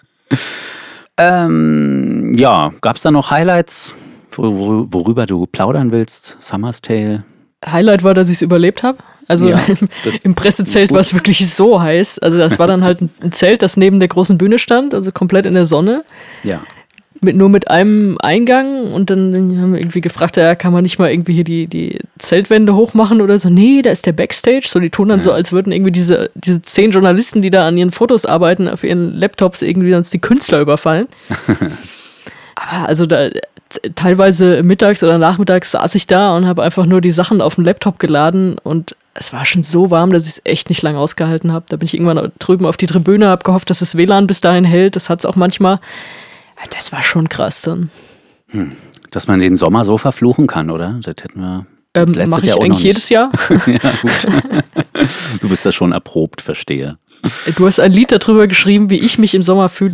Ja, gab's da noch Highlights, worüber du plaudern willst? Summer's Tale? Highlight war, dass ich es überlebt habe. Also ja, im Pressezelt war es wirklich so heiß. Also das war dann halt ein Zelt, das neben der großen Bühne stand, also komplett in der Sonne. Ja. Nur mit einem Eingang und dann haben wir irgendwie gefragt, ja, kann man nicht mal irgendwie hier die Zeltwände hochmachen oder so? Nee, da ist der Backstage. So, die tun dann so, als würden irgendwie diese 10 Journalisten, die da an ihren Fotos arbeiten, auf ihren Laptops irgendwie sonst die Künstler überfallen. Aber also da teilweise mittags oder nachmittags saß ich da und habe einfach nur die Sachen auf den Laptop geladen und es war schon so warm, dass ich es echt nicht lange ausgehalten habe. Da bin ich irgendwann drüben auf die Tribüne, habe gehofft, dass das WLAN bis dahin hält. Das hat es auch manchmal. Das war schon krass dann. Dass man den Sommer so verfluchen kann, oder? Das hätten wir mache ich eigentlich jedes Jahr. Ja, gut. Du bist da schon erprobt, verstehe. Du hast ein Lied darüber geschrieben, wie ich mich im Sommer fühle.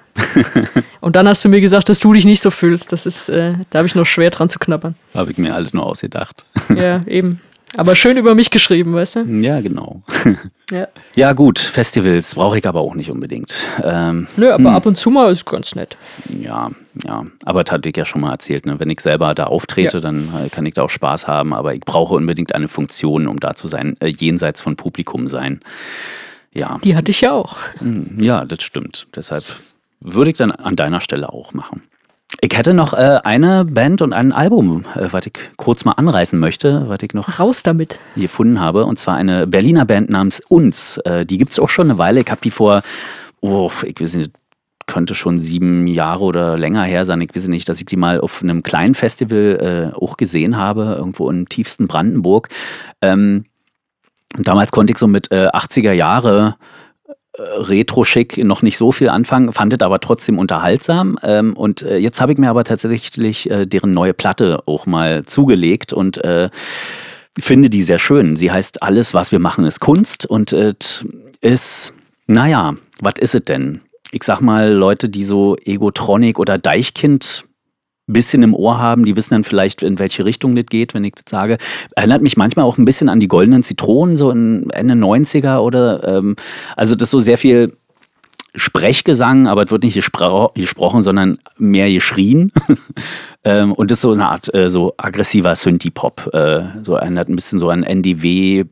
Und dann hast du mir gesagt, dass du dich nicht so fühlst. Das ist, da habe ich noch schwer dran zu knabbern. Habe ich mir alles nur ausgedacht. Ja, eben. Aber schön über mich geschrieben, weißt du? Ja, genau. Ja gut, Festivals brauche ich aber auch nicht unbedingt. Nö, aber ab und zu mal ist ganz nett. Ja, aber das hatte ich ja schon mal erzählt, ne? Wenn ich selber da auftrete, dann kann ich da auch Spaß haben, aber ich brauche unbedingt eine Funktion, um da zu sein, jenseits von Publikum sein. Ja. Die hatte ich ja auch. Ja, das stimmt. Deshalb würde ich dann an deiner Stelle auch machen. Ich hätte noch eine Band und ein Album, was ich kurz mal anreißen möchte, was ich noch raus damit gefunden habe. Und zwar eine Berliner Band namens Uns. Die gibt es auch schon eine Weile. Ich habe die vor, ich weiß nicht, könnte schon 7 Jahre oder länger her sein. Ich weiß nicht, dass ich die mal auf einem kleinen Festival auch gesehen habe, irgendwo im tiefsten Brandenburg. Und damals konnte ich so mit 80er Jahre Retro-Schick noch nicht so viel anfangen, fand es aber trotzdem unterhaltsam. Und jetzt habe ich mir aber tatsächlich deren neue Platte auch mal zugelegt und finde die sehr schön. Sie heißt Alles, was wir machen, ist Kunst und ist, naja, was ist es denn? Ich sag mal, Leute, die so Egotronic oder Deichkind bisschen im Ohr haben, die wissen dann vielleicht, in welche Richtung das geht, wenn ich das sage. Erinnert mich manchmal auch ein bisschen an die Goldenen Zitronen, so in Ende 90er oder, also das ist so sehr viel Sprechgesang, aber es wird nicht gesprochen, sondern mehr geschrien. Und das ist so eine Art so aggressiver Synthie-Pop. So erinnert ein bisschen so an NDW,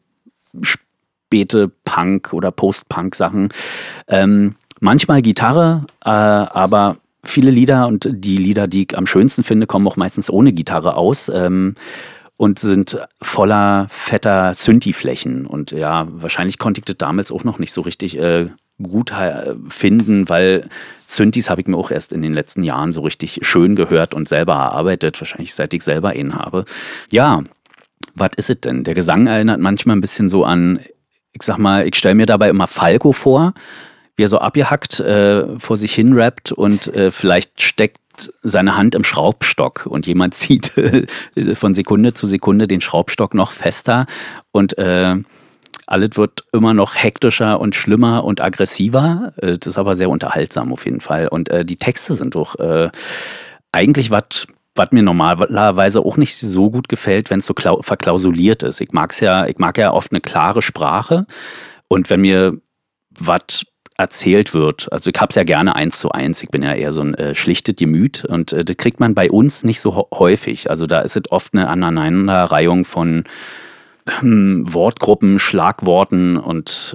späte Punk oder Post-Punk-Sachen. Manchmal Gitarre, aber viele Lieder und die Lieder, die ich am schönsten finde, kommen auch meistens ohne Gitarre aus und sind voller fetter Synthi-Flächen. Und ja, wahrscheinlich konnte ich das damals auch noch nicht so richtig gut finden, weil Synthis habe ich mir auch erst in den letzten Jahren so richtig schön gehört und selber erarbeitet, wahrscheinlich seit ich selber einen habe. Ja, was ist es denn? Der Gesang erinnert manchmal ein bisschen so an, ich sag mal, ich stelle mir dabei immer Falco vor, wie er so abgehackt vor sich hin rappt und vielleicht steckt seine Hand im Schraubstock und jemand zieht von Sekunde zu Sekunde den Schraubstock noch fester und alles wird immer noch hektischer und schlimmer und aggressiver. Das ist aber sehr unterhaltsam auf jeden Fall. Und die Texte sind doch eigentlich was mir normalerweise auch nicht so gut gefällt, wenn es so verklausuliert ist. Ich mag ja oft eine klare Sprache und wenn mir was erzählt wird. Also ich habe es ja gerne 1:1. Ich bin ja eher so ein schlichtes Gemüt und das kriegt man bei uns nicht so häufig. Also da ist es oft eine Aneinanderreihung von Wortgruppen, Schlagworten und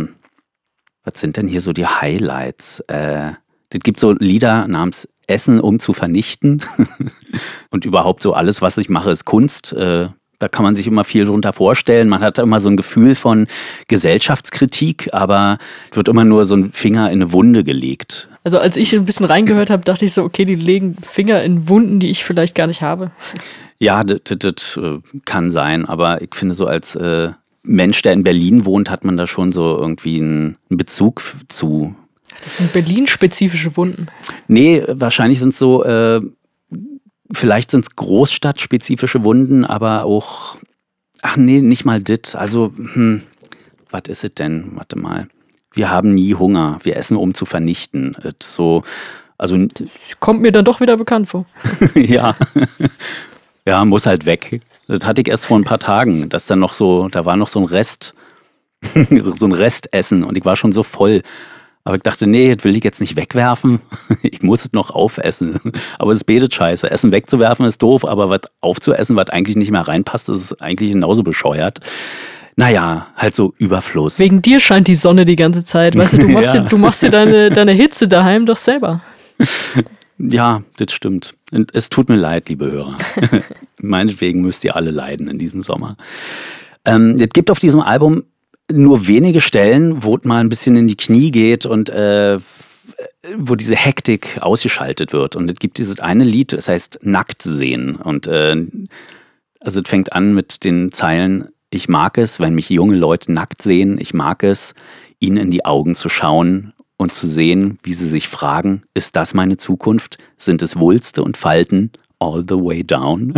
was sind denn hier so die Highlights? Es gibt so Lieder namens Essen, um zu vernichten und überhaupt so alles, was ich mache, ist Kunst. Da kann man sich immer viel drunter vorstellen. Man hat immer so ein Gefühl von Gesellschaftskritik, aber es wird immer nur so ein Finger in eine Wunde gelegt. Also als ich ein bisschen reingehört habe, dachte ich so, okay, die legen Finger in Wunden, die ich vielleicht gar nicht habe. Ja, das kann sein, aber ich finde so als Mensch, der in Berlin wohnt, hat man da schon so irgendwie einen Bezug zu. Das sind Berlin-spezifische Wunden. Nee, wahrscheinlich sind es so... Vielleicht sind es großstadtspezifische Wunden, aber auch, nicht mal dit. Also, was ist es denn? Warte mal. Wir haben nie Hunger. Wir essen, um zu vernichten. So, also kommt mir dann doch wieder bekannt vor. Ja. Ja, muss halt weg. Das hatte ich erst vor ein paar Tagen. Da war noch so ein Rest, so ein Restessen und ich war schon so voll. Aber ich dachte, nee, das will ich jetzt nicht wegwerfen. Ich muss es noch aufessen. Aber es betet scheiße. Essen wegzuwerfen ist doof, aber was aufzuessen, was eigentlich nicht mehr reinpasst, das ist eigentlich genauso bescheuert. Naja, halt so Überfluss. Wegen dir scheint die Sonne die ganze Zeit. Weißt du, du machst dir deine Hitze daheim doch selber. Ja, das stimmt. Und es tut mir leid, liebe Hörer. Meinetwegen müsst ihr alle leiden in diesem Sommer. Es gibt auf diesem Album nur wenige Stellen, wo es mal ein bisschen in die Knie geht und wo diese Hektik ausgeschaltet wird. Und es gibt dieses eine Lied, das heißt Nackt sehen. Und also es fängt an mit den Zeilen: Ich mag es, wenn mich junge Leute nackt sehen. Ich mag es, ihnen in die Augen zu schauen und zu sehen, wie sie sich fragen: Ist das meine Zukunft? Sind es Wulste und Falten? All the way down.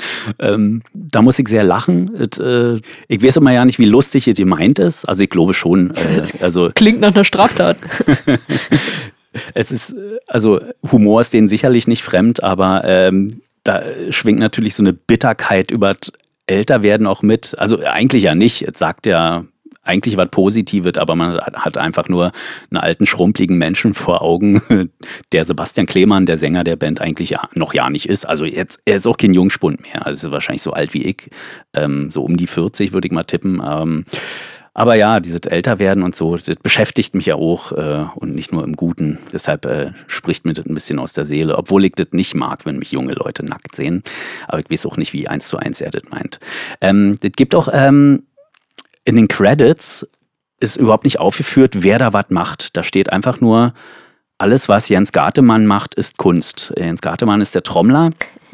Da muss ich sehr lachen. Ich weiß immer ja nicht, wie lustig es gemeint ist. Also ich glaube schon. Klingt nach einer Straftat. Es ist, also Humor ist denen sicherlich nicht fremd, aber da schwingt natürlich so eine Bitterkeit über das Älterwerden auch mit. Also eigentlich ja nicht. Es sagt ja eigentlich was Positives, aber man hat einfach nur einen alten, schrumpeligen Menschen vor Augen, der Sebastian Klemann, der Sänger der Band, eigentlich noch ja nicht ist. Also jetzt, er ist auch kein Jungspund mehr. Also ist wahrscheinlich so alt wie ich. So um die 40 würde ich mal tippen. Aber ja, dieses Älterwerden und so, das beschäftigt mich ja auch und nicht nur im Guten. Deshalb spricht mir das ein bisschen aus der Seele, obwohl ich das nicht mag, wenn mich junge Leute nackt sehen. Aber ich weiß auch nicht, wie 1:1 er das meint. Das gibt auch in den Credits ist überhaupt nicht aufgeführt, wer da was macht. Da steht einfach nur, alles, was Jens Gartemann macht, ist Kunst. Jens Gartemann ist der Trommler.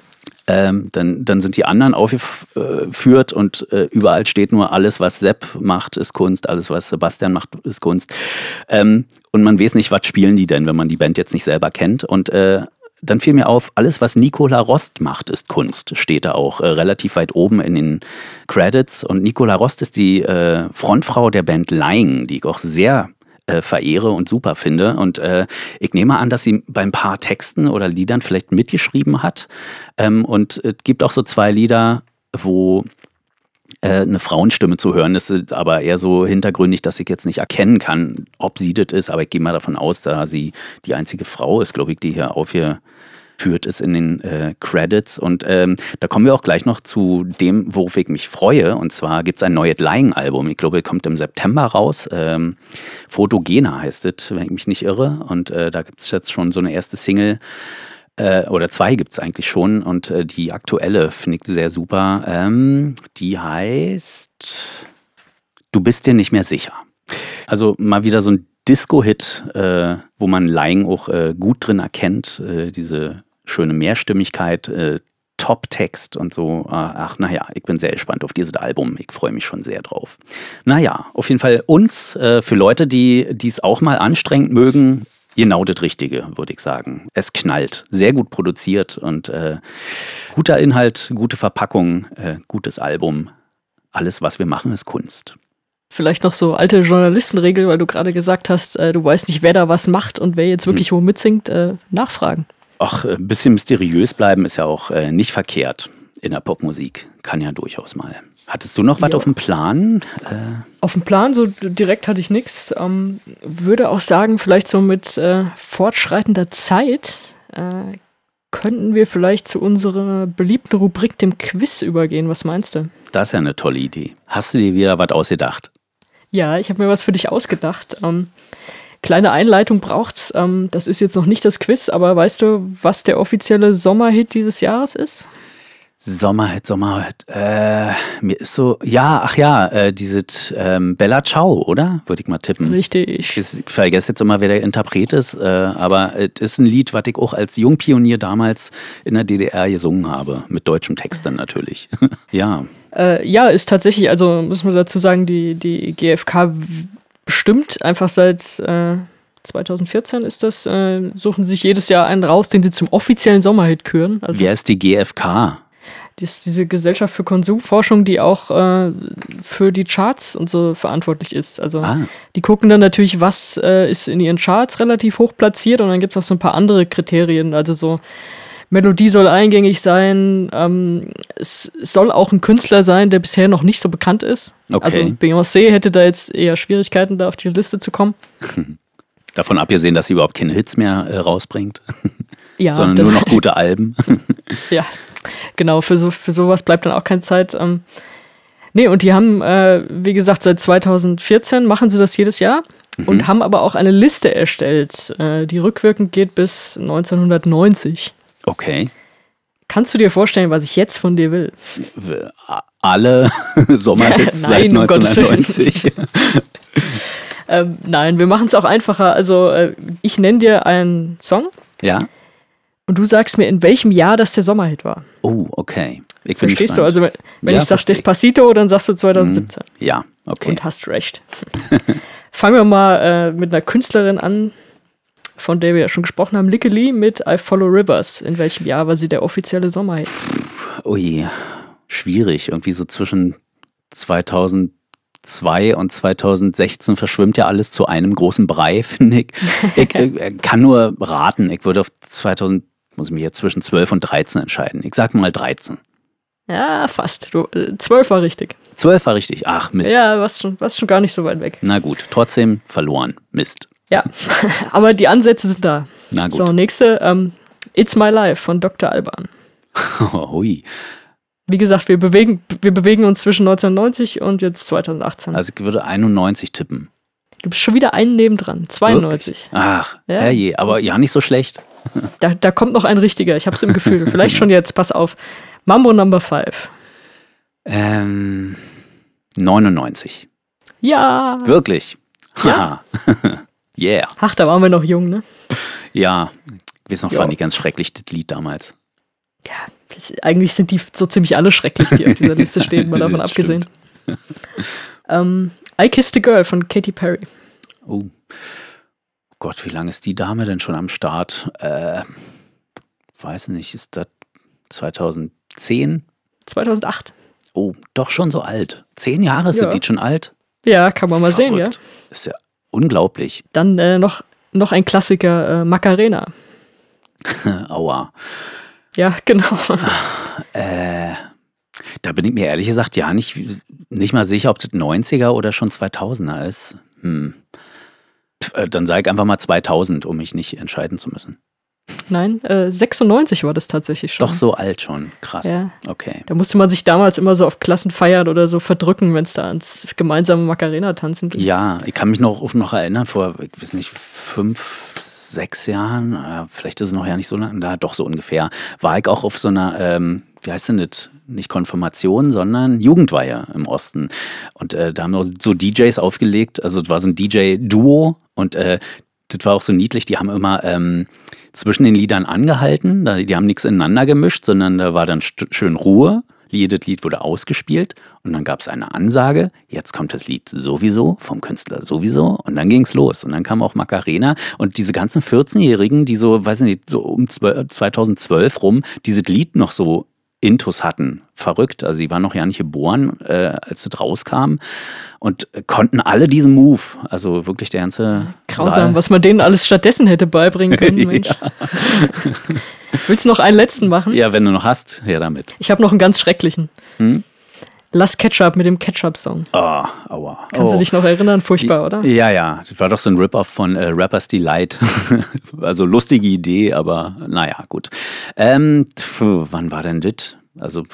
Dann sind die anderen aufgeführt und überall steht nur, alles, was Sepp macht, ist Kunst, alles, was Sebastian macht, ist Kunst. Und man weiß nicht, was spielen die denn, wenn man die Band jetzt nicht selber kennt. Und dann fiel mir auf, alles, was Nicola Rost macht, ist Kunst. Steht da auch relativ weit oben in den Credits. Und Nicola Rost ist die Frontfrau der Band Lying, die ich auch sehr verehre und super finde. Und ich nehme an, dass sie bei ein paar Texten oder Liedern vielleicht mitgeschrieben hat. Und es gibt auch so 2 Lieder, wo eine Frauenstimme zu hören ist, aber eher so hintergründig, dass ich jetzt nicht erkennen kann, ob sie das ist. Aber ich gehe mal davon aus, da sie die einzige Frau ist, glaube ich, die hier aufgeführt ist in den Credits. Und da kommen wir auch gleich noch zu dem, worauf ich mich freue. Und zwar gibt es ein neues Lying-Album. Ich glaube, es kommt im September raus. Photogena heißt es, wenn ich mich nicht irre. Und da gibt es jetzt schon so eine erste Single. Oder 2 gibt es eigentlich schon. Und die aktuelle finde ich sehr super. Die heißt Du bist dir nicht mehr sicher. Also mal wieder so ein Disco-Hit, wo man Lying auch gut drin erkennt. Diese schöne Mehrstimmigkeit, Top-Text und so. Ach, naja, ich bin sehr gespannt auf dieses Album. Ich freue mich schon sehr drauf. Naja, auf jeden Fall uns, für Leute, die es auch mal anstrengend mögen, genau das Richtige, würde ich sagen. Es knallt, sehr gut produziert und guter Inhalt, gute Verpackung, gutes Album. Alles, was wir machen, ist Kunst. Vielleicht noch so alte Journalistenregel, weil du gerade gesagt hast, du weißt nicht, wer da was macht und wer jetzt wirklich wo mitsingt, nachfragen. Ach, ein bisschen mysteriös bleiben ist ja auch nicht verkehrt in der Popmusik. Kann ja durchaus mal. Hattest du noch was auf dem Plan? Auf dem Plan, so direkt hatte ich nichts. Würde auch sagen, vielleicht so mit fortschreitender Zeit könnten wir vielleicht zu unserer beliebten Rubrik, dem Quiz, übergehen. Was meinst du? Das ist ja eine tolle Idee. Hast du dir wieder was ausgedacht? Ja, ich habe mir was für dich ausgedacht. Kleine Einleitung braucht's. Das ist jetzt noch nicht das Quiz, aber weißt du, was der offizielle Sommerhit dieses Jahres ist? Sommerhit. Mir ist so, dieses Bella Ciao, oder? Würde ich mal tippen. Richtig. Ich vergesse jetzt immer, wer der Interpret ist, aber es ist ein Lied, was ich auch als Jungpionier damals in der DDR gesungen habe. Mit deutschem Text dann natürlich. Ja. Ja, ist tatsächlich, also muss man dazu sagen, die GfK bestimmt einfach seit 2014 ist das, suchen sich jedes Jahr einen raus, den sie zum offiziellen Sommerhit küren. Also, wer ist die GfK? Das ist diese Gesellschaft für Konsumforschung, die auch für die Charts und so verantwortlich ist. Also die gucken dann natürlich, was ist in ihren Charts relativ hoch platziert und dann gibt es auch so ein paar andere Kriterien. Also so Melodie soll eingängig sein, es soll auch ein Künstler sein, der bisher noch nicht so bekannt ist. Okay. Also Beyoncé hätte da jetzt eher Schwierigkeiten, da auf die Liste zu kommen. Davon abgesehen, dass sie überhaupt keine Hits mehr rausbringt. Ja, sondern nur noch gute Alben. Ja, genau, für sowas bleibt dann auch keine Zeit. Nee, und die haben, wie gesagt, seit 2014 machen sie das jedes Jahr und haben aber auch eine Liste erstellt, die rückwirkend geht bis 1990. Okay. Kannst du dir vorstellen, was ich jetzt von dir will? Alle Sommerhits seit 1990. Nein, wir machen es auch einfacher. Also ich nenne dir einen Song. Ja. Und du sagst mir, in welchem Jahr das der Sommerhit war. Oh, okay. Verstehst du? Also wenn ich sage Despacito, dann sagst du 2017. Ja, okay. Und hast recht. Fangen wir mal mit einer Künstlerin an, von der wir ja schon gesprochen haben. Lykke Li mit I Follow Rivers. In welchem Jahr war sie der offizielle Sommerhit? Oh je, schwierig. Irgendwie so zwischen 2002 2002 und 2016 verschwimmt ja alles zu einem großen Brei, finde ich. Ich kann nur raten, ich würde auf 2000, muss ich mich jetzt zwischen 12 und 13 entscheiden. Ich sag mal 13. Ja, fast. 12 war richtig. 12 war richtig. Ach, Mist. Ja, warst schon gar nicht so weit weg. Na gut, trotzdem verloren. Mist. Ja, aber die Ansätze sind da. Na gut. So, nächste, It's My Life von Dr. Alban. Hui. Wie gesagt, wir bewegen uns zwischen 1990 und jetzt 2018. Also ich würde 91 tippen. Du bist schon wieder einen nebendran. 92. Wirklich? Ach, Ja, herrje, aber ja nicht so schlecht. Da kommt noch ein richtiger. Ich hab's im Gefühl. Vielleicht schon jetzt. Pass auf. Mambo Number 5. 99. Ja. Wirklich? Ja. Yeah. Ach, da waren wir noch jung, ne? Ja, ich weiß noch, Ja. fand ich ganz schrecklich, das Lied damals. Ja, eigentlich sind die so ziemlich alle schrecklich, die auf dieser Liste stehen, mal davon abgesehen. I Kissed a Girl von Katy Perry. Oh Gott, wie lange ist die Dame denn schon am Start? Weiß nicht, ist das 2010? 2008. Oh, doch schon so alt. 10 Jahre Ja. sind die schon alt? Ja, kann man mal sehen, ja. Verrückt. Ist ja unglaublich. Dann noch ein Klassiker, Macarena. Aua. Ja, genau. Da bin ich mir ehrlich gesagt ja nicht mal sicher, ob das 90er oder schon 2000er ist. Dann sage ich einfach mal 2000, um mich nicht entscheiden zu müssen. Nein, 96 war das tatsächlich schon. Doch so alt schon. Krass. Ja. Okay. Da musste man sich damals immer so auf Klassenfeiern oder so verdrücken, wenn es da ans gemeinsame Macarena-Tanzen ging. Ja, ich kann mich noch erinnern, vor, ich weiß nicht, 5, 6 Jahren, vielleicht ist es noch ja nicht so lange, da doch so ungefähr, war ich auch auf so einer, wie heißt denn das? Nicht Konfirmation, sondern Jugendweihe im Osten. Und da haben auch so DJs aufgelegt, also es war so ein DJ-Duo und das war auch so niedlich, die haben immer zwischen den Liedern angehalten, die haben nichts ineinander gemischt, sondern da war dann schön Ruhe. Jedes Lied wurde ausgespielt und dann gab es eine Ansage, jetzt kommt das Lied sowieso, vom Künstler sowieso und dann ging es los. Und dann kam auch Macarena und diese ganzen 14-Jährigen, die so, weiß nicht, so um 2012 rum, dieses Lied noch so Intus hatten. Verrückt, also sie waren noch ja nicht geboren, als das rauskam und konnten alle diesen Move, also wirklich der ganze Grausam, Saal. was man denen alles stattdessen hätte beibringen können, Mensch. Willst du noch einen letzten machen? Ja, wenn du noch hast, her damit. Ich habe noch einen ganz schrecklichen. Lass Ketchup mit dem Ketchup-Song. Oh, aua. Kannst du dich noch erinnern? Furchtbar, oder? Ja, das war doch so ein Rip-Off von Rappers Delight. Also lustige Idee, aber naja, gut. Wann war denn das? Also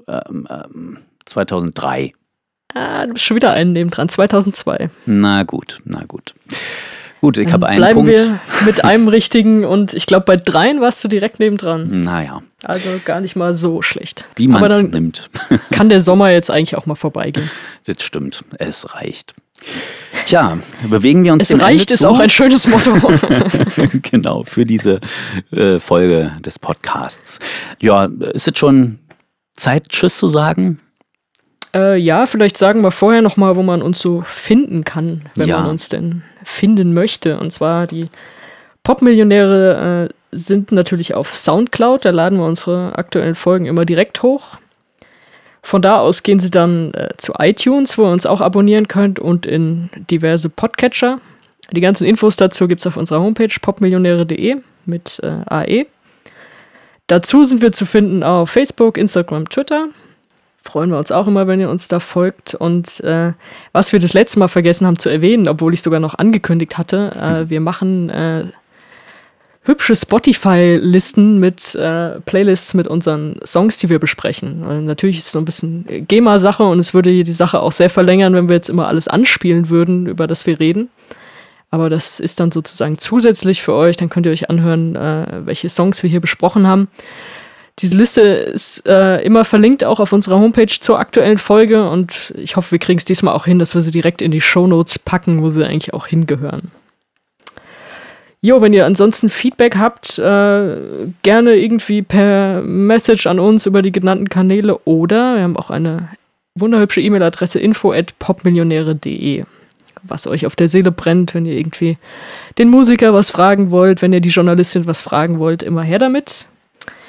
2003. Du bist schon wieder einen nebendran. 2002. Na gut. Gut, ich habe einen Bleiben Punkt. wir mit einem richtigen und ich glaube, bei 3 warst du direkt nebendran. Naja, Also gar nicht mal so schlecht. wie man Aber es dann nimmt. kann der Sommer jetzt eigentlich auch mal vorbeigehen. Das stimmt, es reicht. Tja, bewegen wir uns Es dem reicht, Ende ist zu. auch ein schönes Motto. Genau, für diese Folge des Podcasts. Ja, ist es schon Zeit, Tschüss zu sagen? Ja, vielleicht sagen wir vorher noch mal, wo man uns so finden kann, wenn Ja. man uns denn finden möchte. Und zwar die Popmillionäre sind natürlich auf Soundcloud. Da laden wir unsere aktuellen Folgen immer direkt hoch. Von da aus gehen sie dann zu iTunes, wo ihr uns auch abonnieren könnt und in diverse Podcatcher. Die ganzen Infos dazu gibt es auf unserer Homepage popmillionäre.de mit AE. Dazu sind wir zu finden auf Facebook, Instagram, Twitter. Freuen wir uns auch immer, wenn ihr uns da folgt. Und was wir das letzte Mal vergessen haben zu erwähnen, obwohl ich sogar noch angekündigt hatte, wir machen hübsche Spotify-Listen mit Playlists mit unseren Songs, die wir besprechen. Und natürlich ist es so ein bisschen GEMA-Sache und es würde die Sache auch sehr verlängern, wenn wir jetzt immer alles anspielen würden, über das wir reden. Aber das ist dann sozusagen zusätzlich für euch. Dann könnt ihr euch anhören, welche Songs wir hier besprochen haben. Diese Liste ist immer verlinkt auch auf unserer Homepage zur aktuellen Folge und ich hoffe, wir kriegen es diesmal auch hin, dass wir sie direkt in die Shownotes packen, wo sie eigentlich auch hingehören. Jo, wenn ihr ansonsten Feedback habt, gerne irgendwie per Message an uns über die genannten Kanäle oder wir haben auch eine wunderhübsche E-Mail-Adresse info@popmillionäre.de. Was euch auf der Seele brennt, wenn ihr irgendwie den Musiker was fragen wollt, wenn ihr die Journalistin was fragen wollt, immer her damit.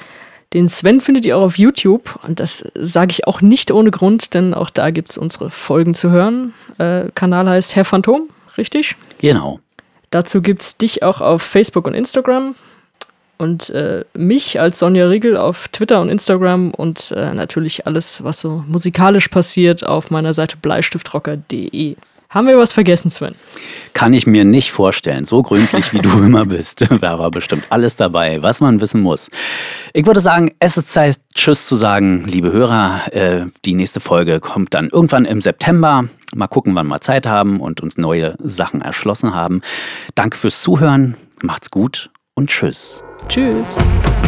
Den Sven findet ihr auch auf YouTube und das sage ich auch nicht ohne Grund, denn auch da gibt es unsere Folgen zu hören. Kanal heißt Herr Phantom, richtig? Genau. Dazu gibt es dich auch auf Facebook und Instagram und mich als Sonja Riegel auf Twitter und Instagram und natürlich alles, was so musikalisch passiert, auf meiner Seite bleistiftrocker.de. Haben wir was vergessen, Sven? Kann ich mir nicht vorstellen. So gründlich, wie du immer bist. Da war bestimmt alles dabei, was man wissen muss. Ich würde sagen, es ist Zeit, Tschüss zu sagen, liebe Hörer. Die nächste Folge kommt dann irgendwann im September. Mal gucken, wann wir Zeit haben und uns neue Sachen erschlossen haben. Danke fürs Zuhören. Macht's gut und tschüss. Tschüss.